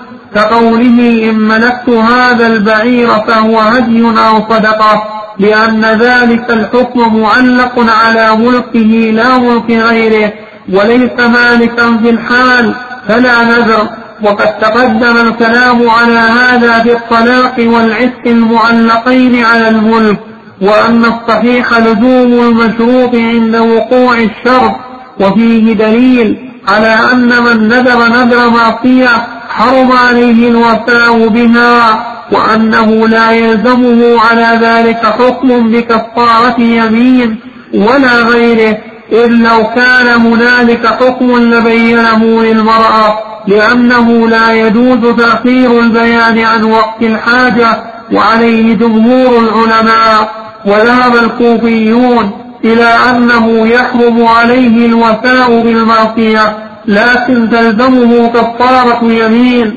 كقوله إن ملكت هذا البعير فهو هدي أو صدقة، لأن ذلك الحكم معلق على ملكه لا ملك غيره، وليس مالكا في الحال فلا نذر. وقد تقدم الكلام على هذا في الطلاق والعتق المعلقين على الملك، وأن الصحيح لزوم المشروط عند وقوع الشرط. وفيه دليل على أن من نذر نذر معصية حرم عليه الوفاء بها، وأنه لا يلزمه على ذلك حكم بكفارة يمين ولا غيره، إذ لو كان هنالك حكم لبينه للمرأة، لأنه لا يجوز تأخير البيان عن وقت الحاجة، وعليه جمهور العلماء. وذهب الكوفيون إلى أنه يحرم عليه الوفاء بالمعصية، لكن تلزمه كفارة يمين،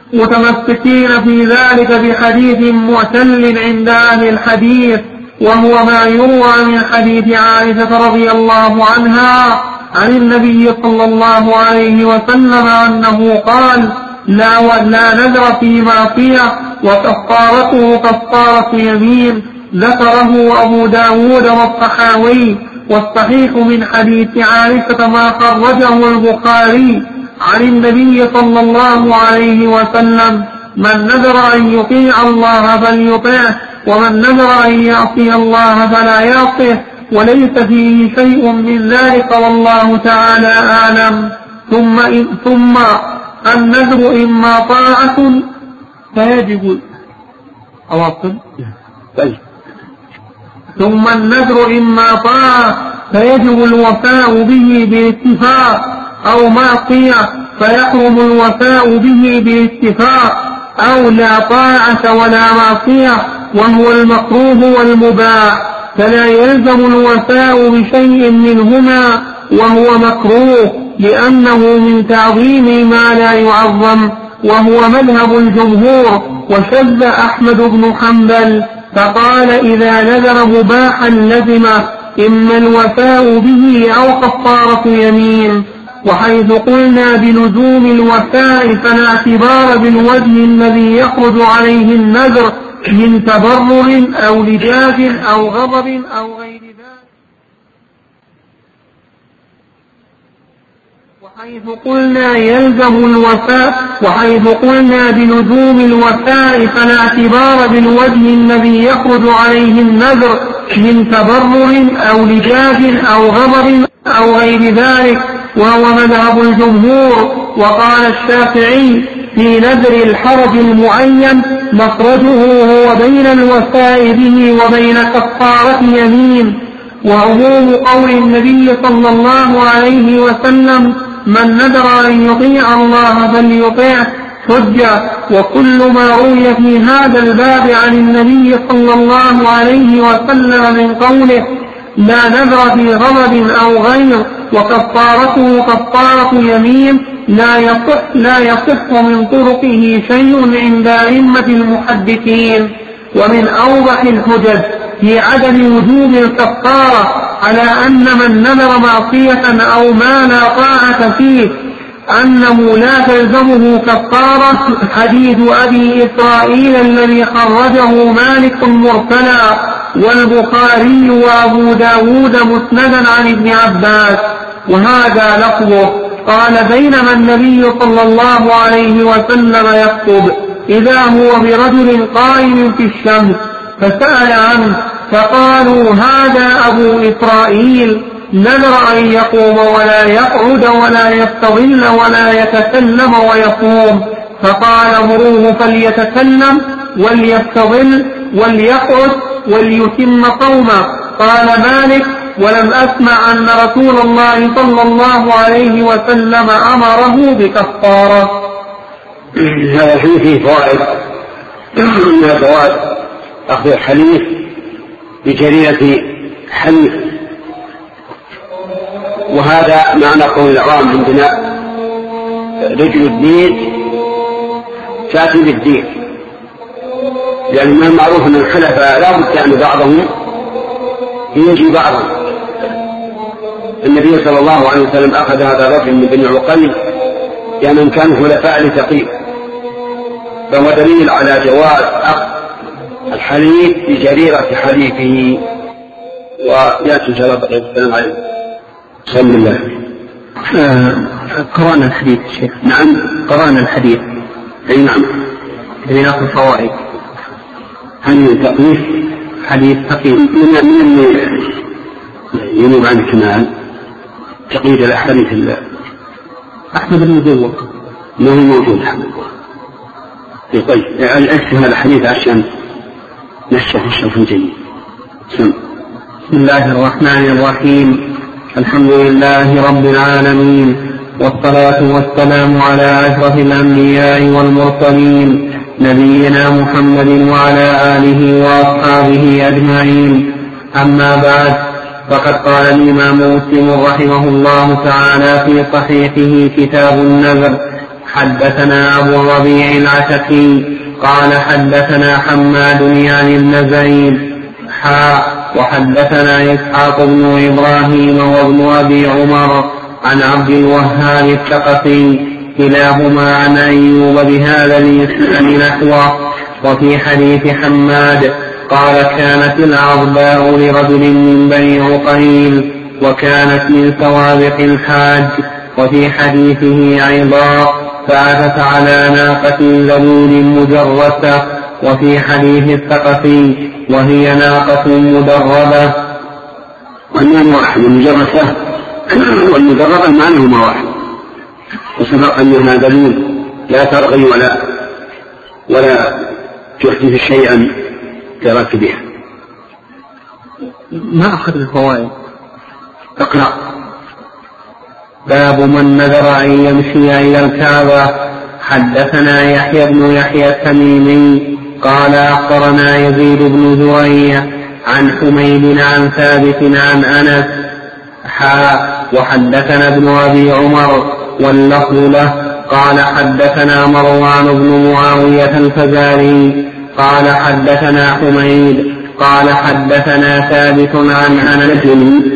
متمسكين في ذلك بحديث معتل عند أهل الحديث، وهو ما يروى من حديث عائشة رضي الله عنها عن النبي صلى الله عليه وسلم أنه قال لا ولا نذر في معصية وكفارته كفارة يمين، ذكره أبو داود والطحاوي. والصحيح من حديث عائشة ما خرجه البخاري عن النبي صلى الله عليه وسلم من نذر أن يطيع الله فليطيعه ومن نذر أن يعصي الله فلا يعصيه وليس فيه شيء من ذلك والله تعالى أعلم. ثم, ثم النذر إما طاعة فيجب أواصل ثم النذر إما طاعة فيجب الوفاء به باتفاق أو معصية فيحرم الوفاء به باتفاق أو لا طاعة ولا معصية وهو المكروه والمباح فلا يلزم الوفاء بشيء منهما وهو مكروه لأنه من تعظيم ما لا يعظم وهو مذهب الجمهور. وشذ أحمد بن حنبل فقال إذا نذر مباحا لزمه إما الوفاء به أو كفارة يمين. وحيث قلنا بلزوم الوفاء فلا اعتبار بالوجه الذي يخرج عليه النذر من تبرر أو لجاج أو غضب أو غير ذلك. وحيث قلنا يلزم الوفاء وحيث قلنا بلزوم الوفاء فلا اعتبار بالوجه الذي يخرج عليه النذر من تبرر أو لجاج أو غضب أو غير ذلك وهو مذهب الجمهور. وقال الشافعي في نذر الحرج المعين مخرجه هو بين الوفاء به وبين كفارة يمين. وعموم قول النبي صلى الله عليه وسلم من نذر أن يطيع الله فليطيعه حجة. وكل ما روي في هذا الباب عن النبي صلى الله عليه وسلم من قوله لا نذر في غضب أو غير وكفارته كفارة يمين لا يصح, لا يصح من طرقه شيء عند أئمة المحدثين. ومن أوضح الحجج في عدم وجوب الكفارة على أن من نذر معصية أو ما لا طاعة فيه أنه لا تلزمه كفارة حديث أبي إسرائيل الذي خرجه مالك مرسلا والبخاري وأبو داود مسندا عن ابن عباس. وهذا لفظه قال بينما النبي صلى الله عليه وسلم يخطب إذا هو برجل قائم في الشمس فسأل عنه فقالوا هذا أبو إسرائيل نذر أن يقوم ولا يقعد ولا يستظل ولا يتكلم ويصوم فقال مروه فليتكلم وليستظل وليقعد وليتم صومه. قال مالك ولم أسمع أن رسول الله صلى الله عليه وسلم أمره بكفارة. هذا فيه فوائد من فوائد أخذ الحليف بجريرة حليف. وهذا معنى قول العوام عندنا رجل الدين تأتي بالدين لأن من المعروف أن الحلفاء لا بد أن بعضهم ينجي بعضهم. النبي صلى الله عليه وسلم أخذ هذا الرجل من بني عقيل لأنهم كانوا حلفاء لتقيل فهو دليل على جواز أخذ الحليف بجريرة حليفه. ويأتي إن شاء الله بقية السلام عليكم. بسم الله. قرأنا الحديث الشيخ. نعم قرأنا الحديث. أي نعم. بناء الفوائد. هل تقييد حديث تقييد من من ينوب عن الكمال تقييد الأحاديث الله. أحمد بن زوق ما هو موجود أحمد. طيب أكتب هذا الحديث عشان نشرح الشرح الجيد. بسم الله الرحمن الرحيم. الحمد لله رب العالمين والصلاة والسلام على أشرف الأنبياء والمرسلين نبينا محمد وعلى آله وأصحابه أجمعين. أما بعد فقد قال الإمام مسلم رحمه الله تعالى في صحيحه كتاب النذر حدثنا أبو الربيع العتكي قال حدثنا حماد يعني النزعي حاء وحدثنا إسحاق بن إبراهيم وابن أبي عمر عن عبد الوهاب الثقفي كلاهما عن أيوب بهذا الإسناد نحوه. وفي حديث حماد قال كانت العرباء لرجل من بني عقيل وكانت من سوابق الحاج. وفي حديثه أيضا فأتت على ناقة ذلول مجرسة وفي حديث الثقفي وهي ناقة مدربة. والنام واحد المجرسة والمدربة معناهما واحد، وسبق أنها دليل لا ترغي ولا ولا تحدث شيئا كراكبها. ما أخذ الفوائد. اقرأ. باب من نذر أن يمشي إلى الكعبة. حدثنا يحيى بن يحيى التميمي قال أخبرنا يزيد بن زريع عن حميد عن ثابت عن أنس حاء وحدثنا ابن أبي عمر واللفظ له قال حدثنا مروان بن معاوية الفزاري قال حدثنا حميد قال حدثنا ثابت عن أنس.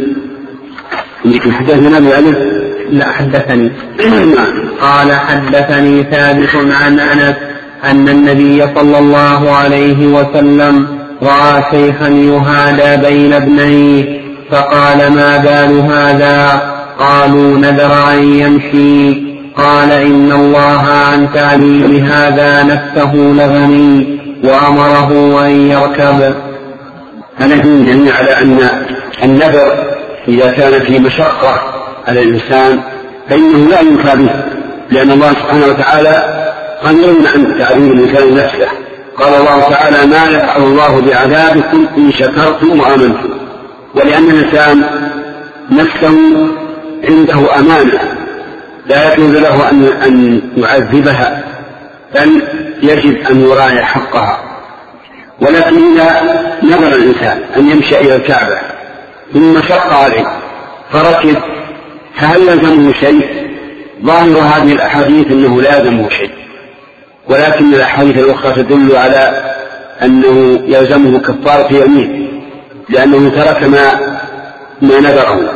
حدثنا بألف؟ لا حدثني. قال حدثني ثابت عن أنس أن النبي صلى الله عليه وسلم رأى شيخا يهادى بين ابنيه فقال ما بال هذا؟ قالوا نذر أن يمشي. قال إن الله عن تعليم هذا نفسه لغني وأمره أن يركب. هذا يدل على أن النذر إذا كان في مشقة على الإنسان فإنه لا ينفع به، لأن الله سبحانه وتعالى قادر عن تعليم الإنسان نفسه. قال الله تعالى ما يفعل الله بعذابكم إن شكرتم وآمنتم. ولأن الإنسان نفسه عنده أمانة لا يجوز له أن, أن يعذبها، بل يجب أن يراعي حقها. ولكن إذا نذر الإنسان أن يمشي إلى الكعبة ثم شق عليه فركب فهل يلزمه شيء؟ ظاهر هذه الأحاديث أنه لا يلزمه شيء، ولكن الأحاديث الأخرى تدل على أنه يلزمه كفارة يمين، لأنه ترك ما ما نذره،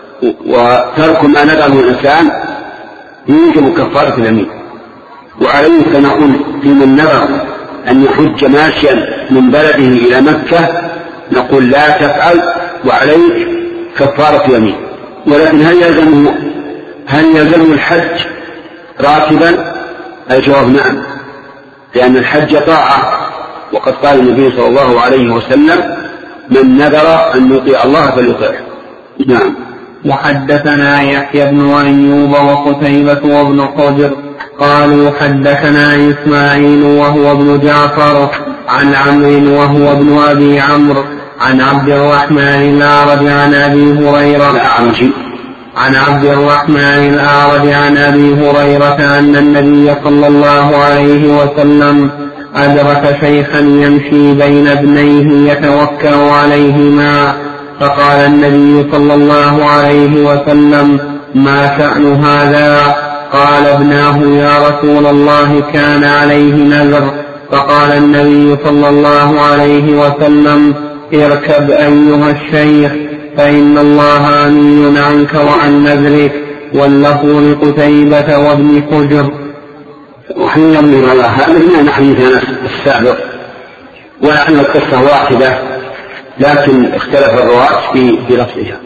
وترك ما نذره الإنسان يوجب كفارة اليمين. وعليه فنقول في من نذر أن يحج ماشيا من بلده إلى مكة نقول لا تفعل وعليك كفارة يمين. ولكن هل يلزمه هل يلزمه الحج راكبا؟ الجواب نعم، لأن الحج طاعة، وقد قال النبي صلى الله عليه وسلم من نذر أن يطيع الله فليطيعه. نعم. وحدثنا يحيى بن أيوب وقتيبة وابن حجر قالوا حدثنا إسماعيل وهو ابن جعفر عن عمرو وهو ابن أبي عمرو عن عبد الرحمن الأعرج عن أبي هريرة عن عبد الرحمن الأعرج عن أبي هريرة أن النبي صلى الله عليه وسلم أدرك شيخا يمشي بين ابنيه يتوكأ عليهما، فقال النبي صلى الله عليه وسلم ما شأن هذا؟ قال ابناه يا رسول الله كان عليه نذر. فقال النبي صلى الله عليه وسلم اركب أيها الشيخ فإن الله أمين عنك وعن نذرك. واللفظ لقتيبة وابن حجر. وحين يرمي الله هذا من نحن السابق، ونحن القصة واحدة لكن اختلف الرواة في لفظها.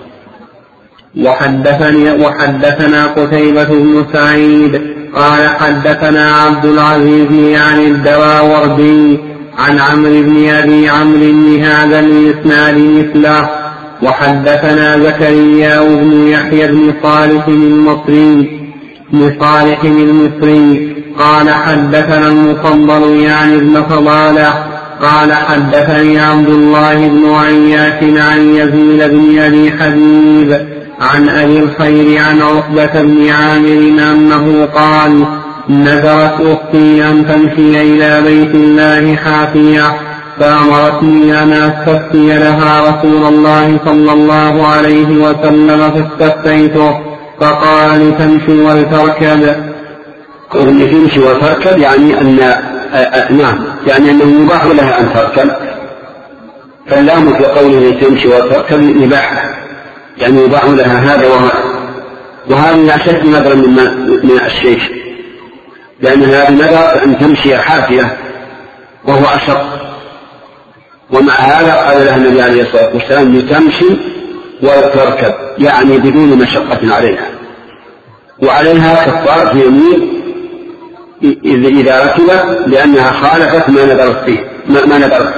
وحدثني وحدثنا قتيبة بن سعيد قال حدثنا عبد العزيز عن الدراوردي عن عمرو بن أبي عمرو بهذا الإسناد مثله. وحدثنا زكريا بن يحيى بن صالح المصري بن صالح المصري قال حدثنا المفضل يعني ابن فضالة قال حدثني عبد الله بن عياش عن يزيد بن أبي حبيب عن أبي الخير عن عقبة بن عامر أنه قال نذرت أختي أن تمشي إلى بيت الله حافية فأمرتني أن أستفتي لها رسول الله صلى الله عليه وسلم فاستفتيته فقال لتمشي ولتركب. قول تمشي وتركب يعني أن نعم يعني أنه يباح لها أن تركب، فاللام في قوله تمشي وتركب إباحة يعني يباح لها هذا وهذا، وهذا أشد نذرا من الشيخ، لأن هذا نذر أن تمشي حافية وهو أشق. ومع هذا قال لها النبي عليه الصلاة والسلام لتمشي وتركب يعني بدون مشقة عليها، وعليها كفارة يمين إذا ركب لأنها خالفت ما نذرت فيه ما نذرت.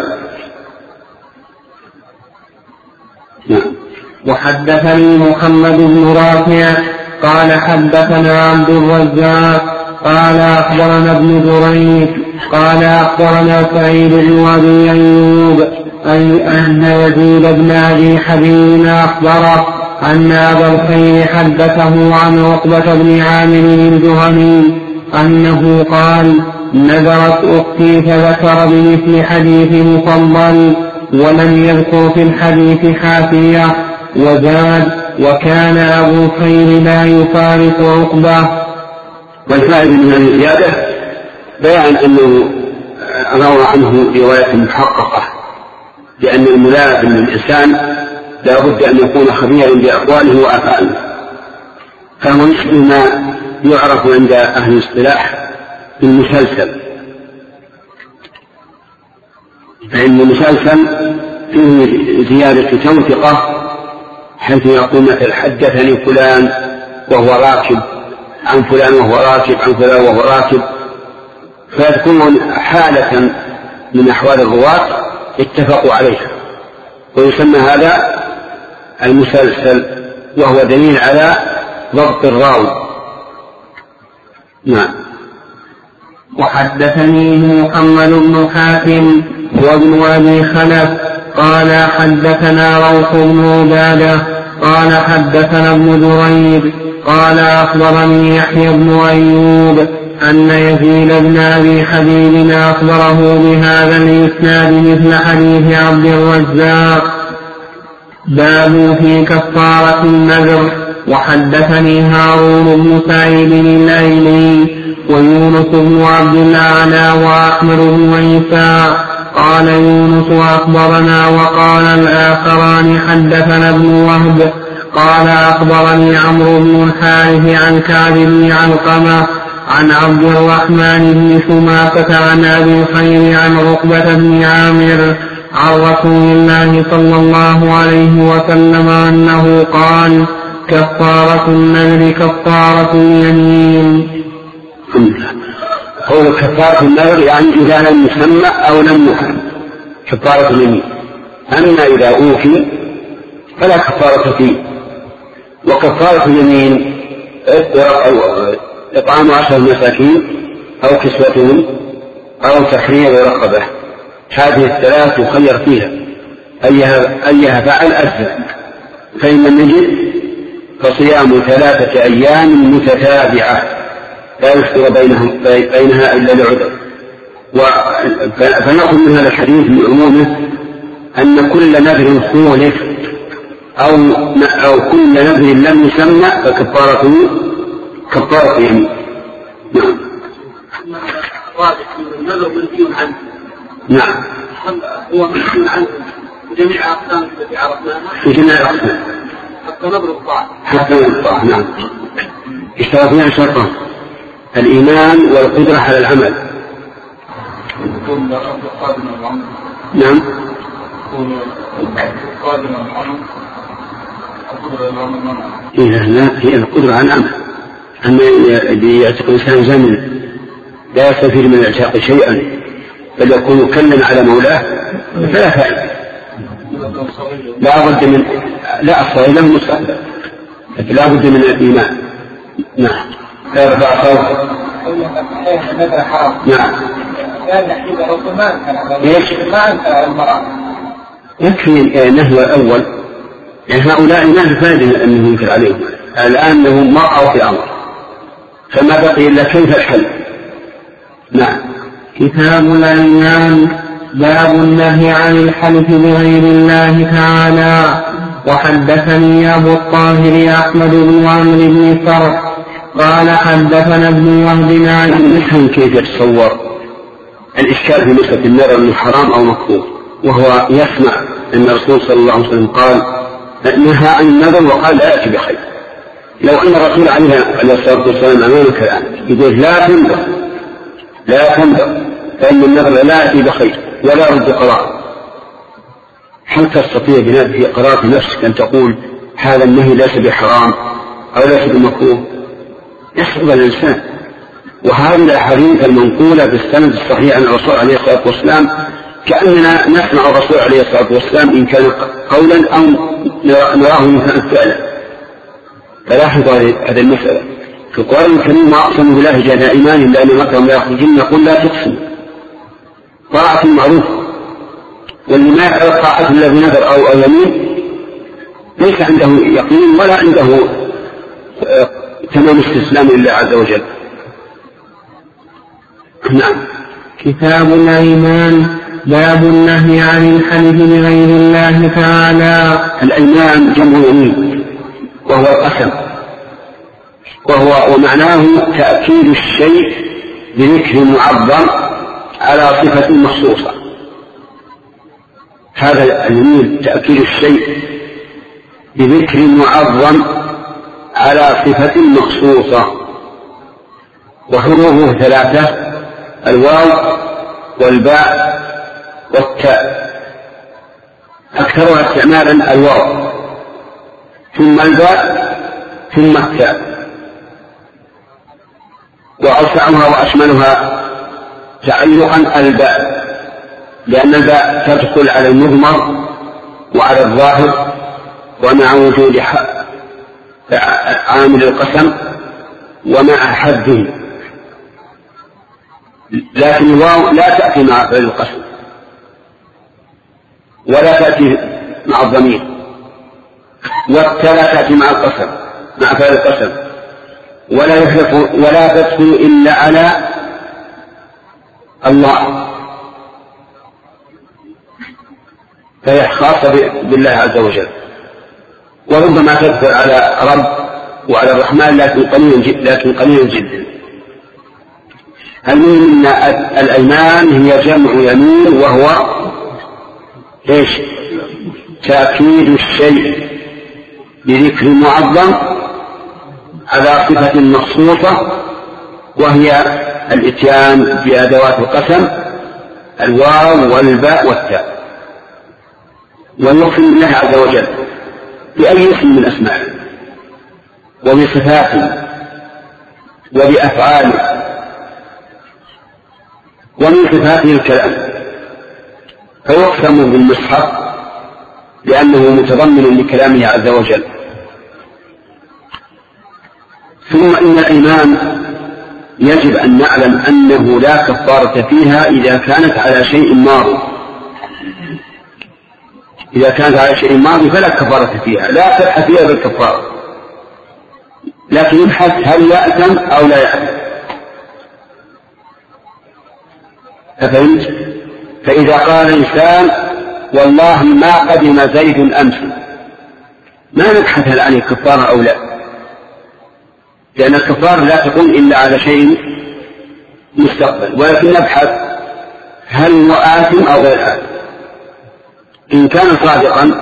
نعم. وحدثني محمد بن رافع قال حدثنا عبد الرزاق قال أخبرنا ابن دريد قال أخبرنا سعيد بن أبي أيوب أي أن يزيد بن أبي حبيب أخبره أن أبا الخير حدثه عن عقبة بن عامر الجهني أنه قال نذرت أختي فذكر بمثل حديث مفضل ولم يذكر في الحديث حافية وزاد وكان أبو الخير لا يفارق عقبة. والفائدة من هذه الزيادة بيان أنه روى عنه رواية محققة لأن الملازم للإنسان لا بد أن يكون خبيرا بأقواله وأفعاله، فهو يشبه ما يعرف عند أهل الاصطلاح بالمسلسل، فإن المسلسل فيه زيادة توثقة حيث يقول مثل حدثني فلان وهو راكب عن فلان وهو راكب عن فلان وهو راكب، فيكون حالة من أحوال الرواة اتفقوا عليها، ويسمى هذا المسلسل وهو دليل على ضبط الراوي. نعم. وحدثني محمد بن حاتم وابن أبي خلف قال حدثنا روح بن عبادة قال حدثنا ابن دريد قال أخبرني يحيى بن أيوب أن يزيد بن أبي حبيب أخبره بهذا الإسناد مثل حديث عبد الرزاق. باب في كفارة النذر. وحدثني هارون بن سعيد الأيلي ويونس بن عبد الأعلى وأحمد بن عيسى قال يونس أخبرنا وقال الآخران حدثنا ابن وهب قال أخبرني عمرو بن الحارث عن كعب بن علقمة عن عبد الرحمن بن شماسة عن أبي الخير عن عقبة بن عامر عن رسول الله صلى الله عليه وسلم أنه قال كفارة النذر كفارة اليمين. قول كفارة النذر يعني إذا لم يسمى أو لم يفهم كفارة اليمين، أما إذا أوفي فلا كفارة فيه. وكفارة اليمين إطعام عشر مساكين أو كسوتهم أو تحرير رقبة، هذه الثلاث يخير فيها أيها, أيها فعل أجزاء، فإن لم يجد فصيام ثلاثة أيام متتابعة لا يفطر بينها إلا لعذر. فنأخذ من هذا الحديث من عمومه أن كل نذر خولف أو, أو كل نذر لم يسمى فكفارته كفارة يمين. نعم. النذر منفي عنه. نعم. هو منفي عنه جميع أقسام التي عرفناها. في جميع الأقسام. حتى نذر الطاعة. حتى نذر الطاعة. نعم. اشترط فيها شرطان: الإيمان والقدرة على العمل. نعم. إيه لا هي القدرة على العمل. أما يعتق الإنسان زمن لا يستفيد من الإعتاق شيئا بل يكون مكلا على مولاه فلا فائدة. لا بد من لا الصغير له مستقبل لكن لا بد من الإيمان. نعم. لا يرفع صوته. نعم. ايش؟ يكفي نهي الأول، يعني هؤلاء ما في فائدة أنه ينكر عليهم، الآن لهم مرأة في أمر، فما بقي إلا كيف الحل. نعم. كتاب الأيمان. باب النهي عن الحلف بغير الله تعالى. وحدثني أبو الطاهر أحمد بن عمرو بن فرح قال حدثنا ابن وهب عن نفهم كيف يتصور الإشكال في مسألة النذر من حرام أو مكروه، وهو يسمع أن الرسول صلى الله عليه وسلم قال نهى عن النذر وقال لا يأتي بخير. لو أن الرسول عليه الصلاة والسلام أمامك الآن يقول لا تنذر لا تنذر فإن النذر لا يأتي بخير ولا يرد قرار، هل تستطيع بنفسك قرار نفسك أن تقول هذا النهي ليس بحرام أو ليس بمكروه؟ يصعب الإنسان، وهذه الأحاديث المنقولة بالسند الصحيح عن الرسول عليه الصلاة والسلام كأننا نسمع الرسول عليه الصلاة والسلام إن كان قولا أو نراه إن كان فعلا. فلاحظوا هذه المسألة في القرآن الكريم: ما أقسموا بالله جهد إيمانهم لأن مكرهم لا يخرجون، يقول لا تقسموا، طاعة معروفة. واللي ما يفعل طاعة الذي نذر أو يمين ليس عنده يقين ولا عنده تمام استسلام لله عز وجل. نعم. كتاب الأيمان. باب النهي عن الحلف بغير الله تعالى. الأيمان جمع يمين وهو القسم، وهو ومعناه تأكيد الشيء بذكر معظم على صفة مخصوصة. هذا اليمين تأكيد الشيء بذكر معظم على صفة مخصوصة. وحروفه ثلاثة: الواو والباء والتاء، أكثرها استعمالا الواو ثم الباء ثم التاء، وأوسعها وأشملها تعلقا الباء، لأن الباء تدخل على المضمر وعلى الظاهر ومع وجود عامل القسم ومع حده، لكن الواو لا تأتي مع فعل القسم ولا تأتي مع الضمير، والتاء لا تأتي مع القسم مع فعل القسم، ولا يحلف ولا تدخل إلا على الله، فهي خاصة بالله عز وجل. وربما تدخل على رب وعلى الرحمن لكن قليلا جدا لكن قليلا جدا. المهم أن الأيمان هي جمع يمين، وهو إيش؟ تأكيد الشيء بذكر معظم على صفة مخصوصة، وهي الإتيان بأدوات القسم الواو والباء والتاء، ويقسم بالله عز وجل بأي اسم من أسمائه وبصفاته وبأفعاله، ومن صفاته الكلام، فيقسم بالمصحف لأنه متضمن لكلامه عز وجل. ثم إن الإيمان يجب أن نعلم أنه لا كفارة فيها إذا كانت على شيء ماضي. إذا كانت على شيء ماضي فلا كفارة فيها، لا تبحث فيها بالكفارة، لكن يبحث هل يأثم أو لا يأثم. ففهمت؟ فإذا قال الإنسان والله ما قدم زيد أمس، ما نبحث هل عن الكفارة أو لا، لأن الكفارة لا تكون إلا على شيء مستقبل، ولكن نبحث هل هو آثم أو غير آثم. إن كان صادقا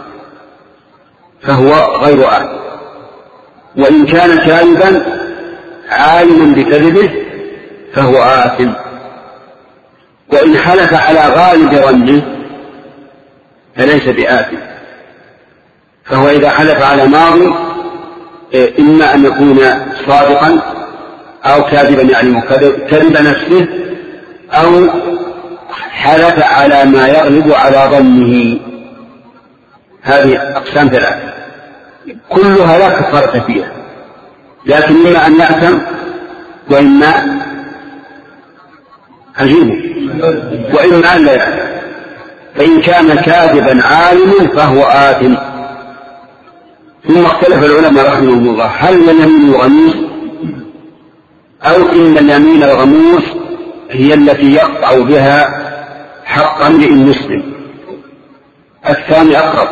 فهو غير آثم، وإن كان كاذبا عالما بكذبه فهو آثم. وإن حلف على غالب ظنه فليس بآثم، فهو إذا حلف على ماضي إما أن يكون صادقا أو كاذبا يعني كذب نفسه، أو حلف على ما يغلب على ظنه. هذه أقسام ثلاثة كلها لا كفارة فيها، لكن إما أن يأثم وإما عجيب وإما أن لا يأثم. فإن كان كاذبا عالما فهو آثم. ثم اختلف العلماء رحمهم الله هل اليمين الغموس أو إن اليمين الغموس هي التي يقطع بها حق امرئ مسلم. الثاني أقرب،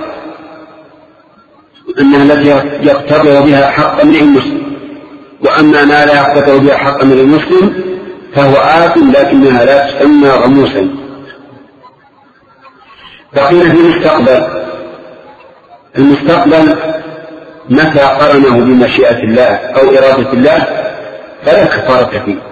أنها التي يقتطع بها حق امرئ مسلم، وأما ما لا يقتطع بها حق امرئ مسلم فهو آثم، لكنها لا تسمى غموسا. بقينا في المستقبل. المستقبل متى قرنه بمشيئة الله أو إرادة الله فلا كفارة فيه،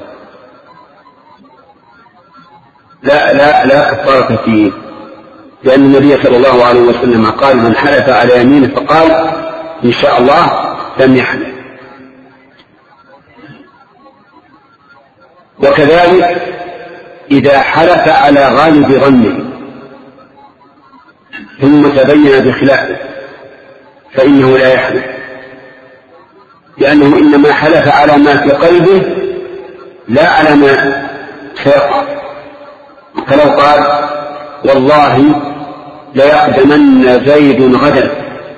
لا لا لا كفارة فيه، لأن النبي صلى الله عليه وسلم قال من حلف على يمينه فقال إن شاء الله لم يحلف. وكذلك إذا حلف على غالب ظنه ثم تبين بخلافه فإنه لا يحلف، لأنه إنما حلف على ما في قلبه لا على ما سيقع. فلو قال والله ليقدمن زيد غدا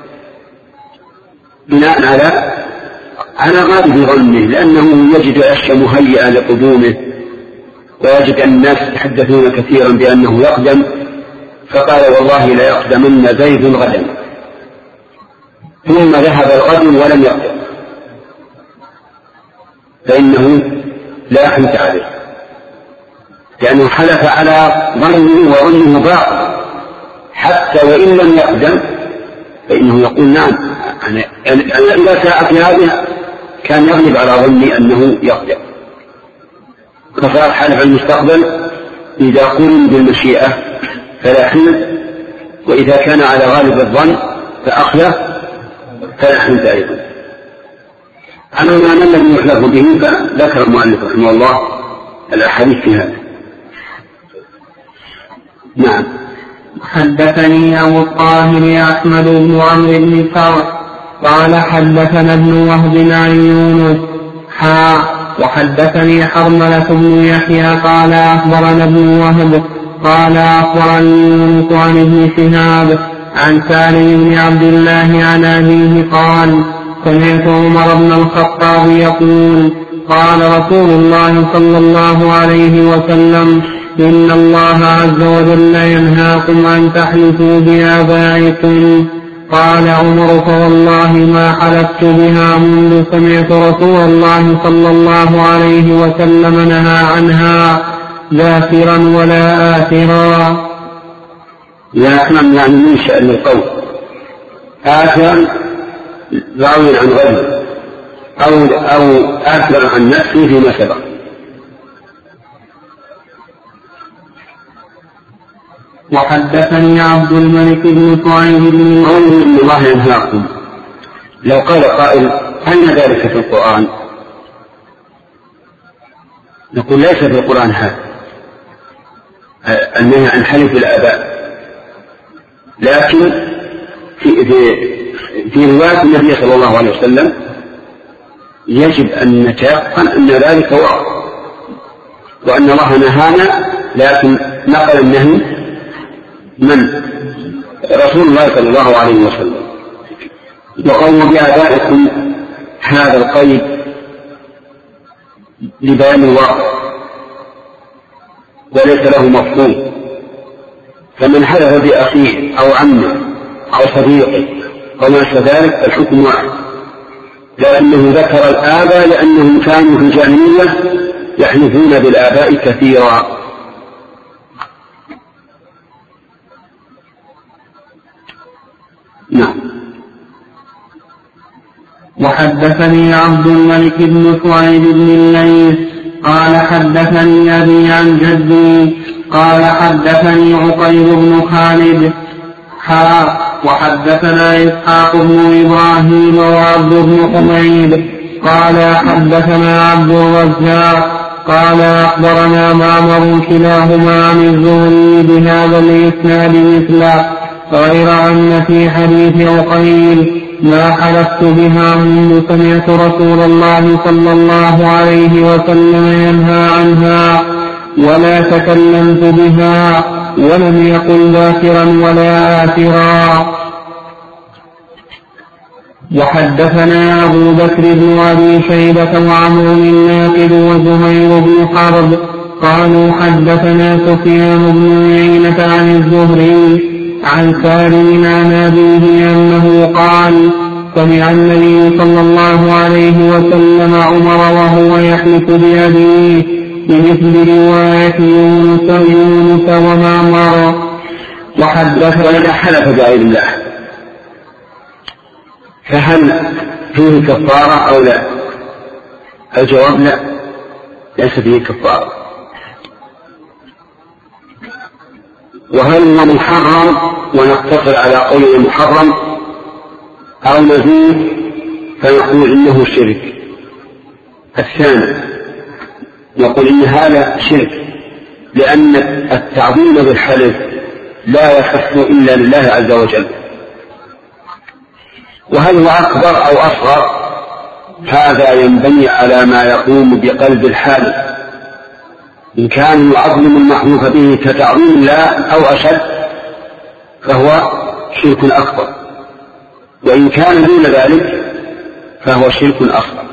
بناء على على غالب ظنه، لأنه يجد الأشياء مهيئة لقدومه ويجد الناس يتحدثون كثيرا بأنه يقدم، فقال والله ليقدمن زيد غدا، ثم ذهب الغد ولم يقدم، فإنه لا يحنث عليه، لأنه حلف على ظنه وظنه باطل حتى وإن لم يقدم، فإنه يقول نعم أنا إذا ساءت هذه كان يغلب على ظني أنه يقدم. فصار حلف المستقبل إذا قرن بالمشيئة فلا حنث، وإذا كان على غالب الظن فأخلف فلا حنث أيضا. أما ما الذي يحلف به فذكر المؤلف رحمه الله الأحاديث في هذا. نعم. حدثني أبو الطاهر أحمد بن عمرو بن فرح قال حدثنا ابن وهب عن يونس حا وحدثني حرملة بن يحيى قال أخبرنا ابن وهب قال أخبرني يونس عن ابن شهاب عن سالم بن عبد الله عن أبيه قال سمعت عمر بن الخطاب يقول قال رسول الله صلى الله عليه وسلم إن الله عز وجل ينهاكم أن تحلفوا بآبائكم. قال عمر فوالله ما حلفت بها منذ سمعت رسول الله صلى الله عليه وسلم نهى عنها ذاكرا ولا آثرا. ذاكرا يعني من شأن القول، آثرا راوي عن غيره أو, أو آثرا عن نفسه فيما سبق. وحدثني عبد الملك بن سعيد بن قوله إن الله ينهاكم، لو قال قائل أين ذلك في القرآن؟ نقول ليس في القرآن هذا النهي عن حلف الآباء، لكن في, في, في رواية النبي صلى الله عليه وسلم يجب أن نتيقن أن ذلك واقع وأن الله نهانا، لكن نقل النهي من رسول الله صلى الله عليه وسلم. وقوم بآبائكم هذا القيد لبيان الواقع وليس له مفهوم، فمن حلف بأخيه أو عمه أو صديقه أو ما شابه ذلك فالحكم واحد، لأنه ذكر الآباء لأنهم كانوا في الجاهلية يحلفون بالآباء كثيرا. نعم. وحدثني عبد الملك بن سعيد بن الليث قال حدثني أبي عن جدي قال حدثني عقيل بن خالد حا وحدثنا إسحاق بن إبراهيم وعبد بن حميد قال حدثنا عبد الرزاق قال أخبرنا معمر كلاهما عن الزهري بهذا الإسناد مثله، غير أن في حديث عقيل ما حلفت بها منذ سمعت رسول الله صلى الله عليه وسلم ينهى عنها ولا تكلمت بها، ولم يقل ذاكرا ولا آثرا. وحدثنا أبو بكر بن أبي شيبة وعمرو الناقد وزهير بن حرب قالوا حدثنا سفيان بن عيينة عن الزهري عن سالم عن أبيه أنه قال سمع النبي صلى الله عليه وسلم عمر وهو يحلف بأبيه بمثل رواية يونس يونس ومعمر. وحدثنا إذا حلف بغير الله فهل فيه كفارة أو لا؟ الجواب لا، ليس فيه كفارة. وهل هو محرم ونقتصر على قوله محرم أو نزيد فنقول إنه شرك؟ الثاني نقول إن هذا شرك، لأن التعظيم بالحلف لا يصح إلا لله عز وجل. وهل هو أكبر أو أصغر؟ هذا ينبني على ما يقوم بقلب الحالف. إن كان يعظم المحلوف به كتعظيم الله أو أشد فهو شرك أكبر، وإن كان دون ذلك فهو شرك أصغر.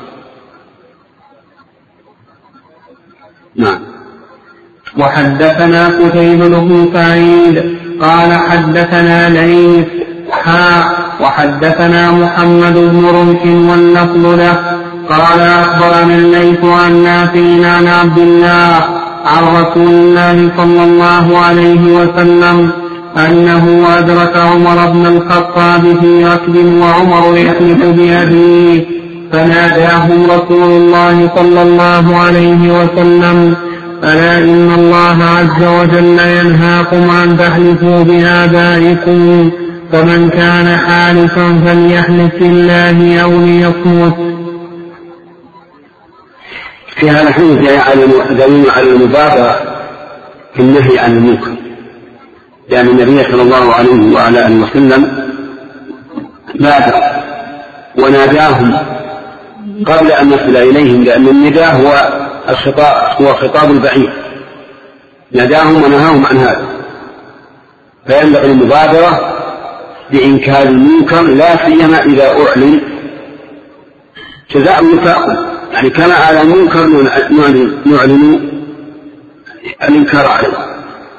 نعم. وحدثنا قتيبة بن سعيد قال حدثنا ليث حاء وحدثنا محمد بن رمح واللفظ له قال أخبرنا الليث عن نافع عن عبد الله عن رسول الله صلى الله عليه وسلم أنه أدرك عمر بن الخطاب في ركب وعمر يحلف بأبيه فناداهم رسول الله صلى الله عليه وسلم ألا إن الله عز وجل ينهاكم أن تحلفوا بآبائكم فمن كان حالفا فليحلف بالله أو ليصمت. في هذا الحديث دليل على المبادرة في النهي عن المنكر، لأن النبي صلى الله عليه وعلى آله وسلم بادر وناداهم قبل أن يصل إليهم، لأن النداء هو الخطاب هو خطاب البعيد، ناداهم ونهاهم عن هذا، فينبغي المبادرة بإنكار المنكر لا سيما إذا أعلن جزاء وفاق، يعني كما على المنكر نعلن الإنكار عليه.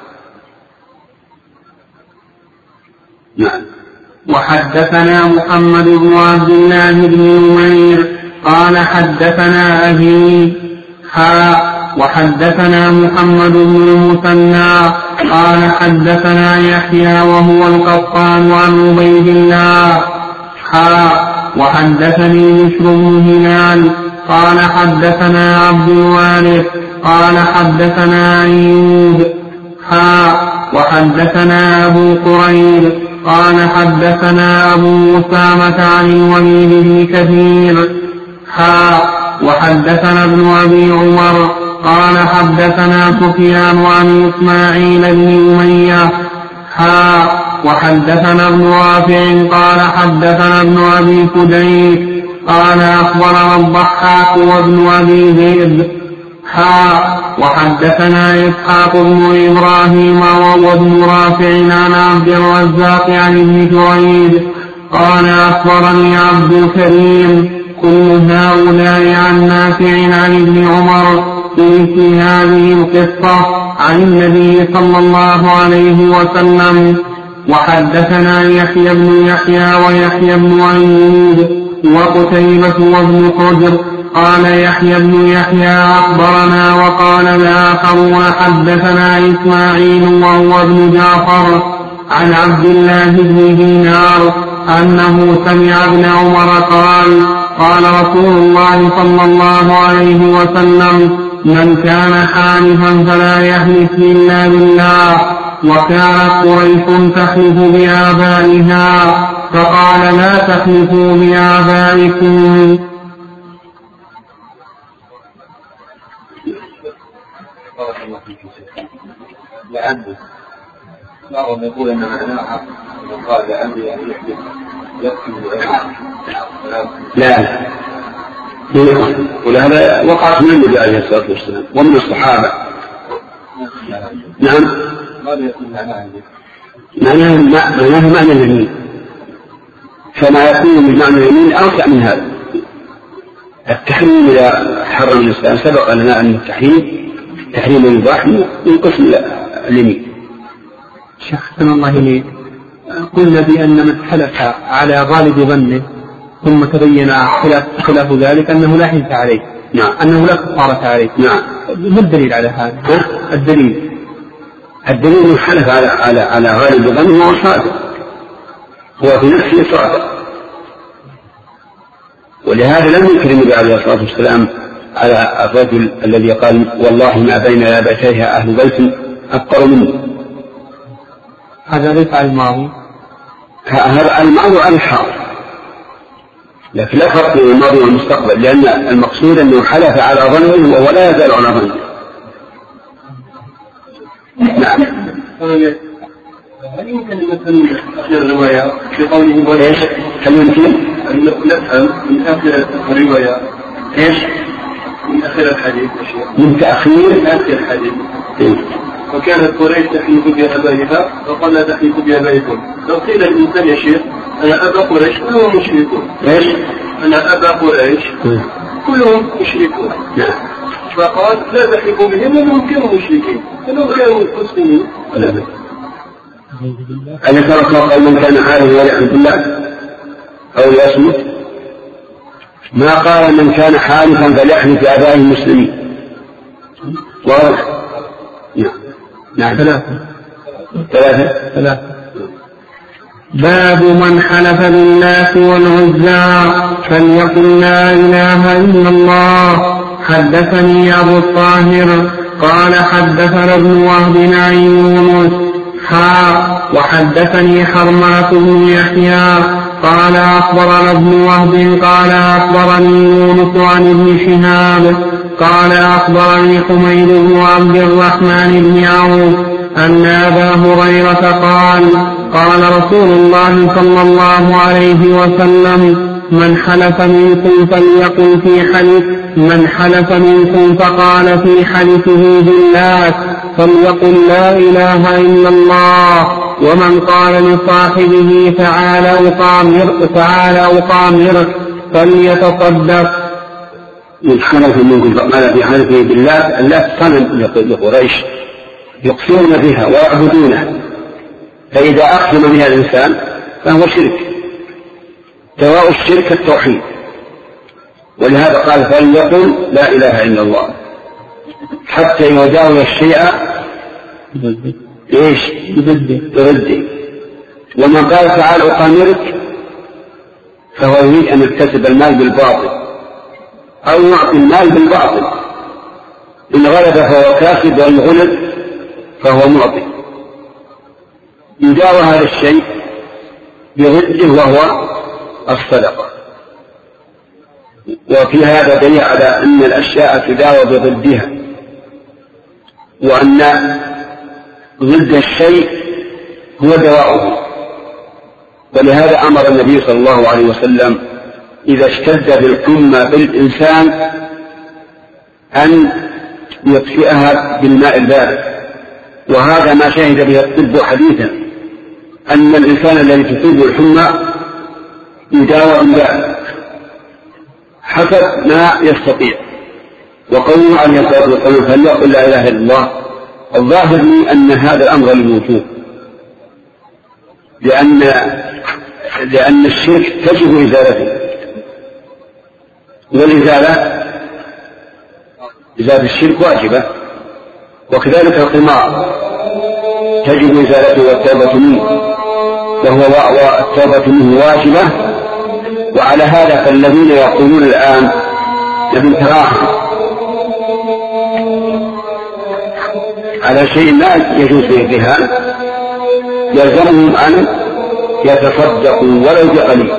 نعم. وحدثنا محمد بن عبد الله بن نمير قال حدثنا أبي حاء وحدثنا محمد بن المثنى قال حدثنا يحيى وهو القطان عن عبيد الله حاء وحدثني بشر بن هلال قال حدثنا عبد الوارث قال حدثنا أيوب حاء وحدثنا أبو قريب قال حدثنا أبو أسامة عن الوليد بن كثير حاء وحدثنا ابن أبي عمر قال حدثنا سفيان عن إسماعيل بن أمية حاء وحدثنا ابن رافع قال حدثنا ابن أبي فديك قال أخبرنا الضحاك وابن أبي ذئب حاء وحدثنا إسحاق بن إبراهيم وهو ابن رافع عن عبد الرزاق عن ابن جريج قال أخبرني عبد الكريم كل هؤلاء عن نافع عن ابن عمر في هذه القصة عن النبي صلى الله عليه وسلم. وحدثنا يحيى بن يحيى ويحيى بن أيوب وقتيبة وابن حجر قال يحيى بن يحيى أخبرنا وقال الآخر حدثنا إسماعيل وهو ابن جعفر عن عبد الله بن دينار أنه سمع ابن عمر قال قال رسول الله صلى الله عليه وسلم من كان حالفا فلا يحلف إلا بالله وكانت قريش تحلف بآبائها فقال لا تحلفوا بآبائكم. لأنه بعضهم يقول أن معناها قال لأنه يحلف يكفي لا ولهذا وقعت من النبي عليه الصلاة والسلام ومن الصحابة. نعم. ماذا يكون معناها؟ معناها معنى اليمين، فما يكون بمعنى اليمين أوسع من هذا. التحريم إذا حرم الإسلام سبق لنا أن التحريم تحريم المباح من قسم اليمين. شيخ حسن الله إليك، قلنا بأن من حلف على غالب ظنه ثم تبين خلاف, خلاف ذلك أنه لا حنث عليه. نعم. أنه لا كفارة عليه. نعم. ما الدليل على هذا؟ الدليل الدليل من حلف على على على غالب ظنه هو صادق، هو في نفسه صادق، ولهذا لم يكرم النبي عليه الصلاة والسلام على الرجل الذي قال والله ما بين لابتيها أهل بيت أفقر منه. هذا ليس على الماضي، هذا الماضي على الحاضر، لكن لا فرق بين الماضي والمستقبل، لأن المقصود أنه حلف على ظنه وهو لا يزال على ظنه. نعم. هل يمكن أن نفهم آخر الرواية بقوله ولا إيش؟ هل يمكن أن نفهم من آخر الرواية إيش؟ من آخر الحديث من تأخير من آخر الحديث إيه؟ وكانت قريش تحلف بآبائها وقال لا تحلف بآبائكم. لو قيل الإنسان يا شيخ أنا أبا قريش كلهم مشركون. إيش؟ أنا أبا قريش كلهم مشركون. نعم. فقال لا تحلفوا بهم لأنهم كانوا مشركين، لأنهم كانوا مسلمين ولا بد. أن ترك قول من كان حالفا وليحلف بالله أو ليصمت، ما قال من كان حالفا فليحلف بآبائه المسلمين. واضح؟ نعم. نعم. ثلاثة ثلاثة ثلاثة. باب من حلف بالله والعزى فليقل لا إله إلا الله. حدثني أبو الطاهر قال حدثنا ابن وهب عن يونس حا وحدثني حرمات بن يحيى قال أخبرنا ابن وهب قال أخبرني يونس عن ابن شهاب قال أخبرني حميد بن عبد الرحمن بن عوف أن أبا هريرة قال قال رسول الله صلى الله عليه وسلم من حلف منكم فليقل في حلف من حلف منكم فقال في حلفه بالله فليقل لا إله إلا الله. ومن قال لصاحبه تعالى أقامر تعالى أقامرك فليتصدق. من حلف منكم فقال في حلفه بالله، الله صنم لقريش يقسمون بها ويعبدونه، فإذا أقسم بها الإنسان فهو شرك. دواء الشرك التوحيد، ولهذا قال فليقل لا إله إلا الله حتى يجاوز الشيء إيش برده. ومن قال تعال أقامرك فهو يريد أن يكتسب المال بالباطل أو يعطي المال بالباطل، إن غلب فهو كاسب وإن غلب فهو معطي. يداوى هذا الشيء برده وهو الصدقة. وفي هذا دليل على أن الأشياء تداوى بضدها، وأن ضد الشيء هو دواؤه. ولهذا أمر النبي صلى الله عليه وسلم إذا اشتد بالحمى بالإنسان أن يطفئها بالماء البارد. وهذا ما شهد به الطب حديثا، أن الإنسان الذي تصيبه الحمى يداوى بالماء حسب ما يستطيع. وقوله عليه الصلاة والسلام فليقل لا إله إلا الله، الظاهر لي أن هذا الأمر للوجوب، لأن لأن الشرك تجب إزالته، والإزالة إزالة الشرك واجبة، وكذلك القمار تجب إزالته والتوبة منه، وهو والتوبة منه واجبة. وعلى هذا فالذين يقولون الآن نبي تراهن على شيء لا يجوز فيه الرهان يلزمهم أن يتصدقوا ولو بقليل.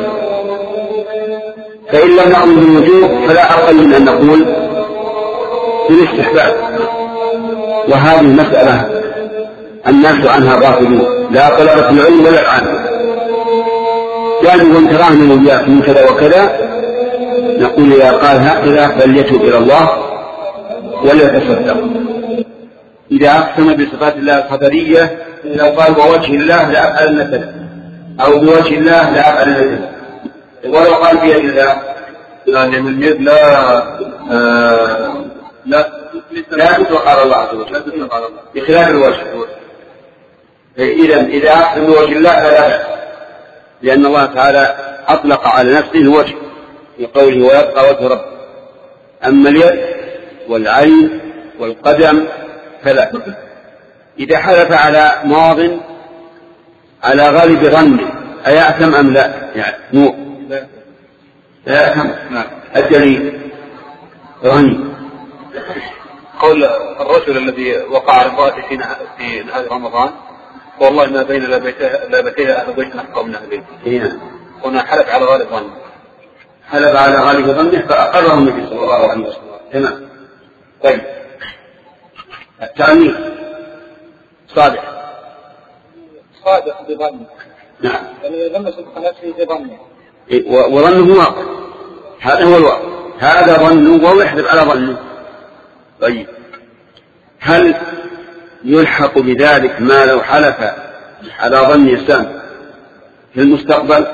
فإن لم نقل بالوجوب فلا أقل من أن نقول بالاستحباب. وهذه مسألة الناس عنها غافلون، لا طلبة العلم ولا العلم. قالوا وان تراهنوا وياك من كذا وكذا، نقول إذا قال هكذا فليتوب إلى الله وليتصدق. إذا أقسم بصفات الله الخبرية، لو قال بوجه الله لأفعلن كذا أو بوجه الله لأفعلن كذا، ولو قال بيد الله يعني من اليد لا آه لا لا تطلق على الله عز وجل بخلاف الوجه. إذا إذا أقسم بوجه الله فلا، لأن الله تعالى أطلق على نفسه الوجه في قوله ويبقى وجه رب. أما اليد والعين والقدم فلا. إذا حلف على ماض على غالب ظنه أيأثم أم لا؟ يعني مو لا يأثم. الدليل غني قول الرجل الذي وقع رضاته في نهاية رمضان والله ما بين لابتيها أهل بيت أحقى من أهل بيت. هنا حلف على غالب ظنه، حلف على غالب ظنه فأقره النبي صلى الله عليه وسلم. تمام. طيب التعميم صادق صادق بظنه. نعم. يعني يغمس نفسه بظنه. وظنه واقع، هذا هو الواقع، هذا ظنه وهو يحلف على ظنه. طيب هل يلحق بذلك ما لو حلف على ظن إنسان في المستقبل؟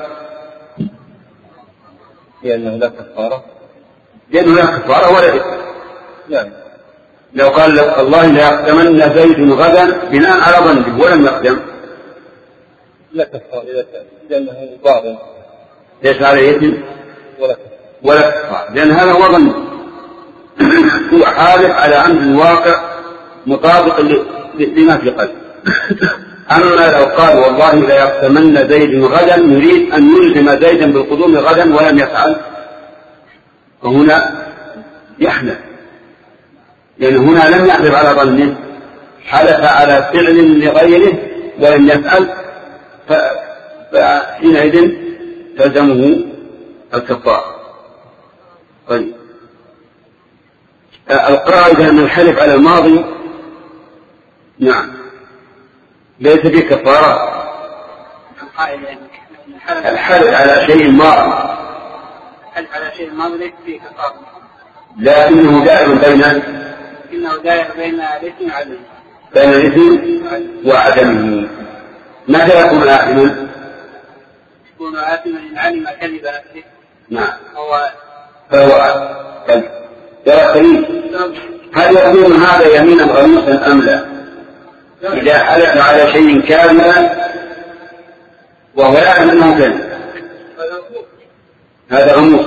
لأنه لا كفارة. لأنه لا كفارة ولا إثم. يعني لو قال الله لا يقدمن زيد غدا بناء على ظنه ولم يقدم لا كفارة إذا كان لأنه باطل ليس عليه إثم ولا كفارة ولا كفارة، لأن هذا هو ظنه. هو حالف على أمر الواقع مطابق لما في قلبه. أما لو قال والله لا يقدمن زيد غدا يريد أن يلزم زيدا بالقدوم غدا ولم يفعل، فهنا يحلف، لأن يعني هنا لم يحلف على ظنه، حلف على فعل لغيره ولم يفعل، فحينئذ تلزمه الكفارة. طيب القاعدة أن الحلف على الماضي نعم ليس فيه كفارة. الحلف على شيء ماضي الحلف على شيء ماضي ليس فيه كفارة، لكنه دائر بين إنه دائر بين الإثم وعدمه بين الإثم وعدمه. متى يكون آثما؟ يكون آثما إن علم كذب نفسه. نعم. هو فهو كذب. يا سيد هل يكون هذا يمينا غموسا أم لا؟ إذا حلف على شيء كاملا وهو يعلم أنه كذب هذا غموس.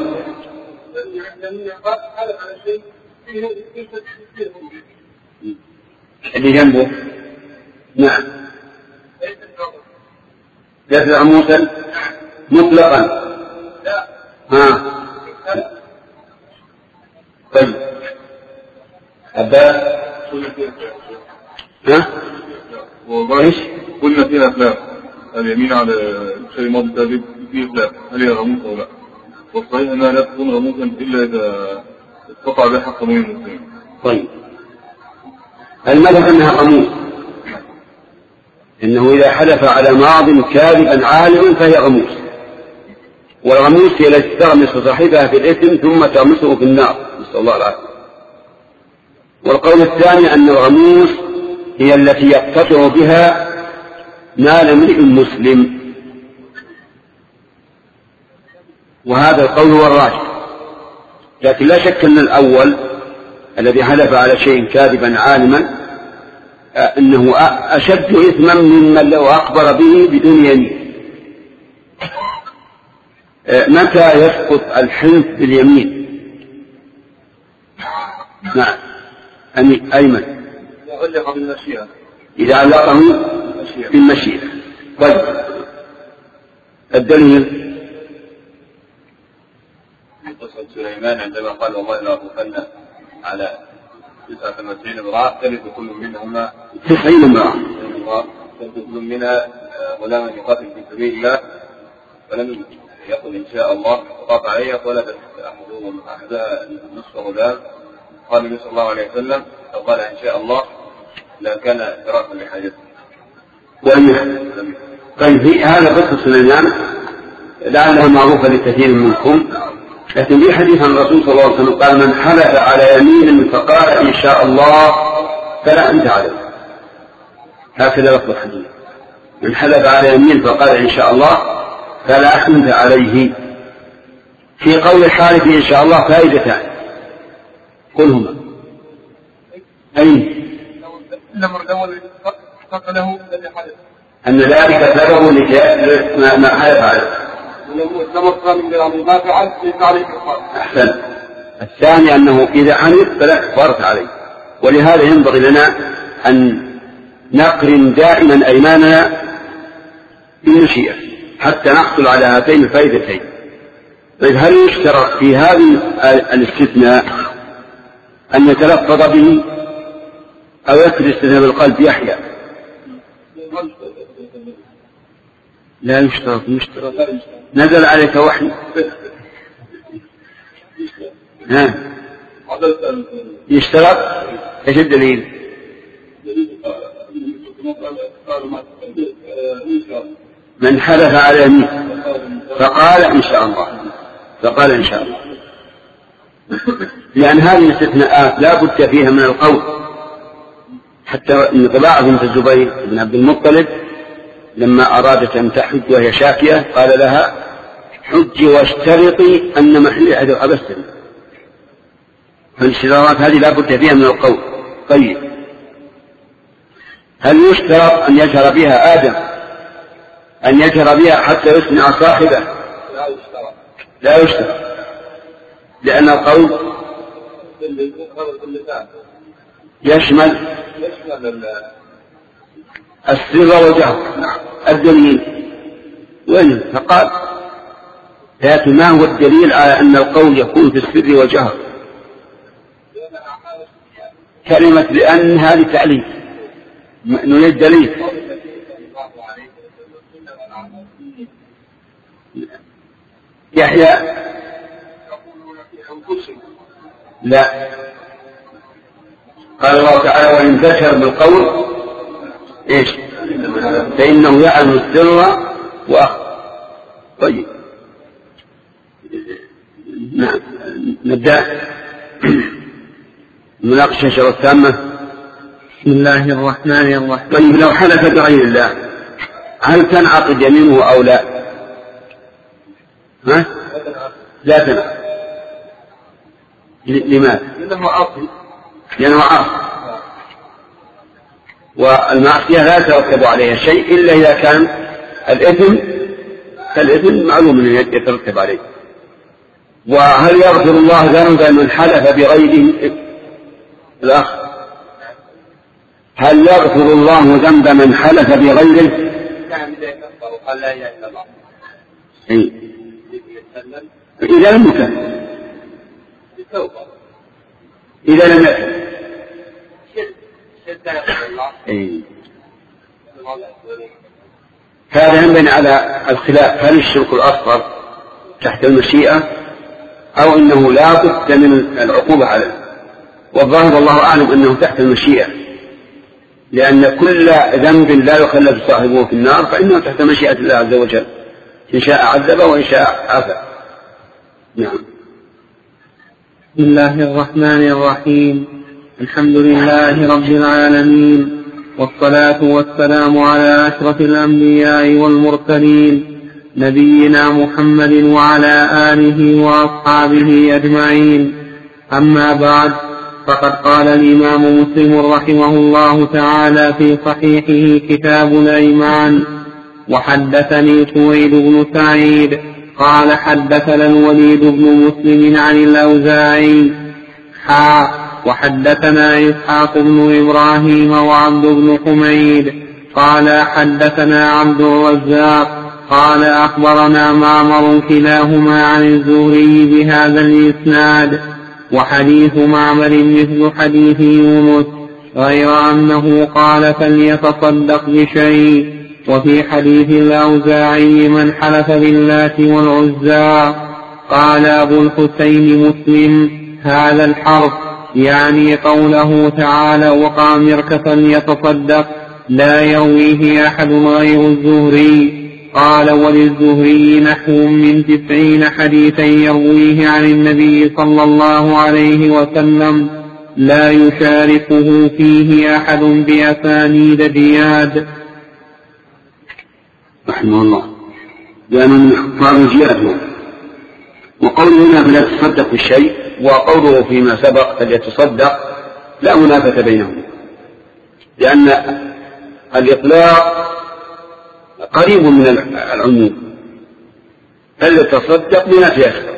اللي جنبه نعم ليس غموسا مطلقا. ها طيب أبدا ها ايش قلنا فيها خلاف اليمين على شيء ماضي كاذب فيه خلاف هل هي غموسة او لا، والصحيح انها لا تكون غموسا الا اذا استطاع بها حق من المسلمين. طيب المذهب انها غموس، انه اذا حلف على ماض كاذبا عالما فهي غموس، والغموس هي التي تغمس صاحبها في الاثم ثم تغمسه في النار، نسال الله العافيه. والقول الثاني ان الغموس هي التي يقتطع بها مال امرئ مسلم، وهذا القول هو الراجح. لكن لا شك ان الاول الذي حلف على شيء كاذبا عالما انه اشد اثما ممن لو اخبر به بدون يمين. متى يسقط الحنث باليمين؟ نعم ايمن علق بالمشيئة إذا علقه بالمشيئة. طيب الدليل قصة سليمان عندما قال والله لا أطلقن على تسعة وتسعين امرأة تلد كل منهما تسعين امرأة تلد كل منها غلاما يقاتل في سبيل الله فلم يقل إن شاء الله فقاط عليها ولدت أحدها نصف غلام. قال النبي صلى الله عليه وسلم لو قال إن شاء الله لا كان دراسا لحاجته. طيب في هذا قصة سليمان لعلها معروفة لكثير منكم، لكن في حديث عن الرسول صلى الله عليه وسلم قال من حلف على يمين فقال إن شاء الله فلا أنت عليه، هكذا لفظ الحديث، من حلف على يمين فقال إن شاء الله فلا أنت عليه. في قول الحالف إن شاء الله فائدتان قل هما. أين أن ذلك سبب ما حلف عليه. أحسن. الثاني أنه إذا حلف فلا كفارة عليه، ولهذا ينبغي لنا أن نقرن دائما أيماننا بالمشيئة حتى نحصل على هاتين الفائدتين. طيب هل يشترط في هذه الاستثناء أن يتلفظ به أو يكتب الاستثناء بالقلب يحيى؟ لا يشترط. يشترط نزل عليك وحي ها يشترط. ايش الدليل؟ من حلف على يمين فقال إن شاء الله فقال إن شاء الله، لأن هذه الاستثناءات لا بد فيها من القول. حتى إن طباعة بنت الزبير بن عبد المطلب لما أرادت أن تحج وهي شاكية قال لها حجي واشترطي أن محل أحد أبسل. فالاشتراطات هذه لا بد فيها من القول. طيب هل يشترط أن يجهر بها آدم أن يجهر بها حتى يسمع صاحبه؟ لا يشترط، لأن القول يشمل السر والجهر. الدليل وين؟ فقال لكن ما هو الدليل على أن القول يكون في السر والجهر؟ كلمة لأن هذه تعليل، نريد دليل. يحيى لا، قال الله تعالى وإن ذكر بالقول إيش فإنه يعلم السر وأخفى. طيب نعم نبدأ مناقشة الشرط التامة. بسم الله الرحمن الرحيم. طيب لو حلف بغير الله هل تنعقد يمينه أو لا؟ ها؟ لا تنعقد. لماذا؟ لأنه عاصي. لأنه عاصي، والمعصية لا يترتب عليها شيء إلا إذا كان الإثم فالإثم معلوم أن يترتب عليه. وهل يغفر الله ذنبا من حلف بغيره؟ الأخ هل يغفر الله ذنب من حلف بغيره؟ قال لا إله إلا الله. إيه؟ إذا لم يكن إذا لم يكن إيه؟ هذا ينبني على الخلاف هل الشرك الأصغر تحت المشيئة أو إنه لا بد من العقوبة عليه. والظاهر والله أعلم أنه تحت المشيئة، لأن كل ذنب لا يخلد صاحبه في النار فإنه تحت مشيئة الله عز وجل، إن شاء عذب وإن شاء عفا. نعم. بسم الله الرحمن الرحيم. الحمد لله رب العالمين، والصلاة والسلام على أشرف الأنبياء والمرسلين نبينا محمد وعلى آله وأصحابه أجمعين. أما بعد، فقد قال الإمام مسلم رحمه الله تعالى في صحيحه كتاب الأيمان: وحدثني سويد بن سعيد قال حدثنا الوليد بن مسلم عن الأوزاعي حا وحدثنا إسحاق بن إبراهيم وعبد بن حميد قال حدثنا عبد الرزاق قال أخبرنا معمر كلاهما عن الزهري بهذا الإسناد. وحديث معمر مثل حديث يونس غير أنه قال فليتصدق بشيء. وفي حديث الأوزاعي من حلف باللات والعزى. قال أبو الحسين مسلم هذا الحرف يعني قوله تعالى وقع مركة يتصدق لا يرويه أحد غير الزهري. قال وللزهري نحو من تسعين حديثا يرويه عن النبي صلى الله عليه وسلم لا يشاركه فيه أحد بأسانيد زياد. رحمه الله، لأن من حفاظ جياته. وقوله هنا فلا تصدق بالشيء وقوله فيما سبق فليتصدق لا منافة بينهم، لأن الإطلاق قريب من العموم، فليتصدق بما يسر.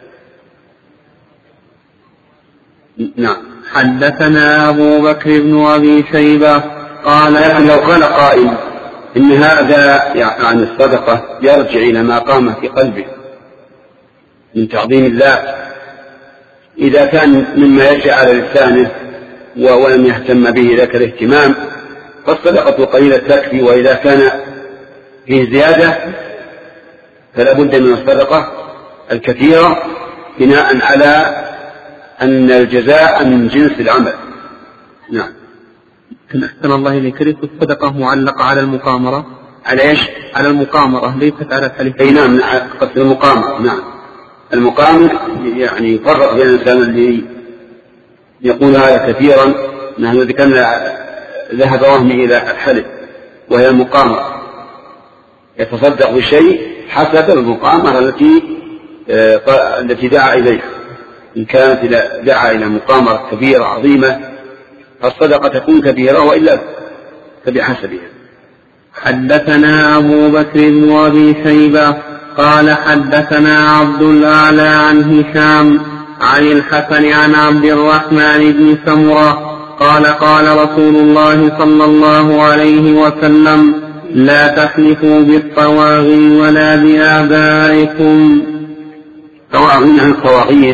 نعم. حدثنا أبو بكر بن أبي شيبة قال لكن لو قال قائل إن هذا عن الصدقة يرجع إلى ما قام في قلبه من تعظيم الله، إذا كان مما يجري على لسانه ولم يهتم به ذاك الاهتمام فالصدقة قليلة تكفي، وإذا كان فيه زيادة فلا بد من الصدقة الكثيرة بناء على أن الجزاء من جنس العمل. نعم. أحسن الله إليك. ليست الصدقة معلقة على المقامرة؟ على إيش؟ على المقامرة ليست على الحلف. أي نعم، قصد المقامرة. نعم، المقامر يعني يفرق بين الإنسان اللي يقول هذا كثيرا. نحن ذكرنا ذهب وهمي إلى الحلف وهي المقامرة، يتصدق بشيء حسب المقامرة التي آه التي دعا إليها. إن كانت دعا إلى مقامرة كبيرة عظيمة فالصدقة تكون كبيرة، وإلا فبحسبها. حدثنا أبو بكر بن أبي شيبة قال حدثنا عبد الأعلى عن هشام عن الحسن عن عبد الرحمن بن سمرة قال قال رسول الله صلى الله عليه وسلم لا تحلفوا بالطواغي ولا بآبائكم. طواغي عن الطواغيت،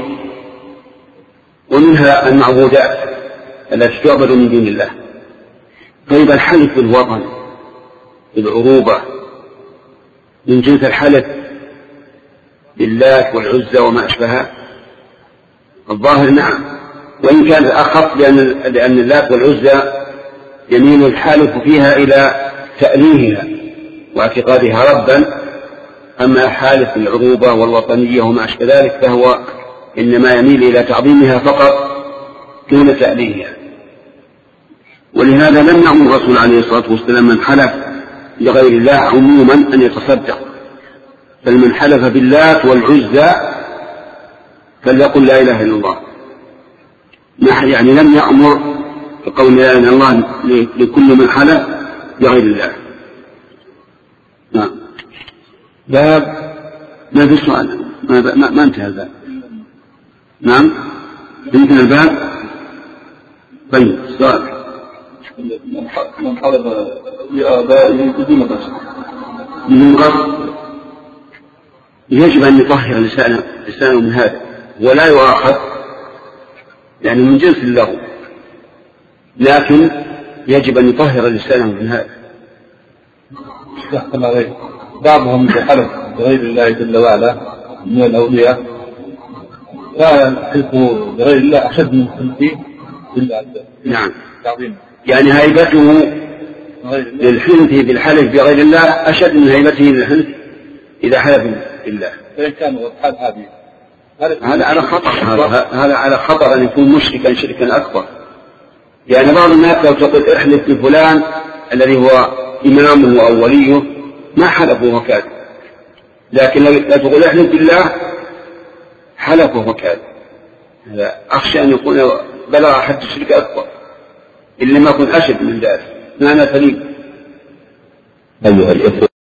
ومنها المعبودات التي تعبد من دون الله. طيب الحلف بالوطن بالعروبة من جنس الحلف باللات والعزى وما أشبهها؟ الظاهر نعم، وإن كان أخف لأن, لأن اللات والعزى يميل الحالف فيها إلى تأليهها واعتقادها ربا، أما حالف العروبة والوطنية وما أشبه ذلك فهو إنما يميل إلى تعظيمها فقط دون تأليهها. ولهذا لم يأمر الرسول عليه الصلاة والسلام من حلف لغير الله عموما أن يتصدق، بل من حلف باللات والعزى فليقل لا إله إلا الله. يعني لم يأمر بقول لا إله إلا الله لكل من حلف لغير الله. نعم. باب ما في سؤال، ما, ما, ما انتهى الباب. نعم يمكن الباب. طيب سؤال. من حلف لآبائه بدون قصد بدون قصد يجب أن يطهر لسانه من هذا ولا يؤاخذ، يعني من جنس اللغو، لكن يجب أن يطهر لسانه من هذا. يحكم عليه بعضهم يحلف بغير الله جل وعلا من الأولياء، لا يحلف بغير الله أشد من حلفه بالله. نعم، يعني هيبته للحلف بالحلف بغير الله أشد من هيبته للحلف إذا حلف بالله. فإن كان الحال هذه هذا على خطر، هذا على خطر أن يكون مشركا شركا أكبر. يعني بعض الناس لو تقول احلف بفلان الذي هو إمامه أو وليه ما حلفه وكاد، لكن لو تقول احلف بالله حلفه وكاد، هذا أخشى أن يكون بلغ حد الشرك أكبر إلا ما يكون أشد من ذلك. معنى سليم. أيها الإخوة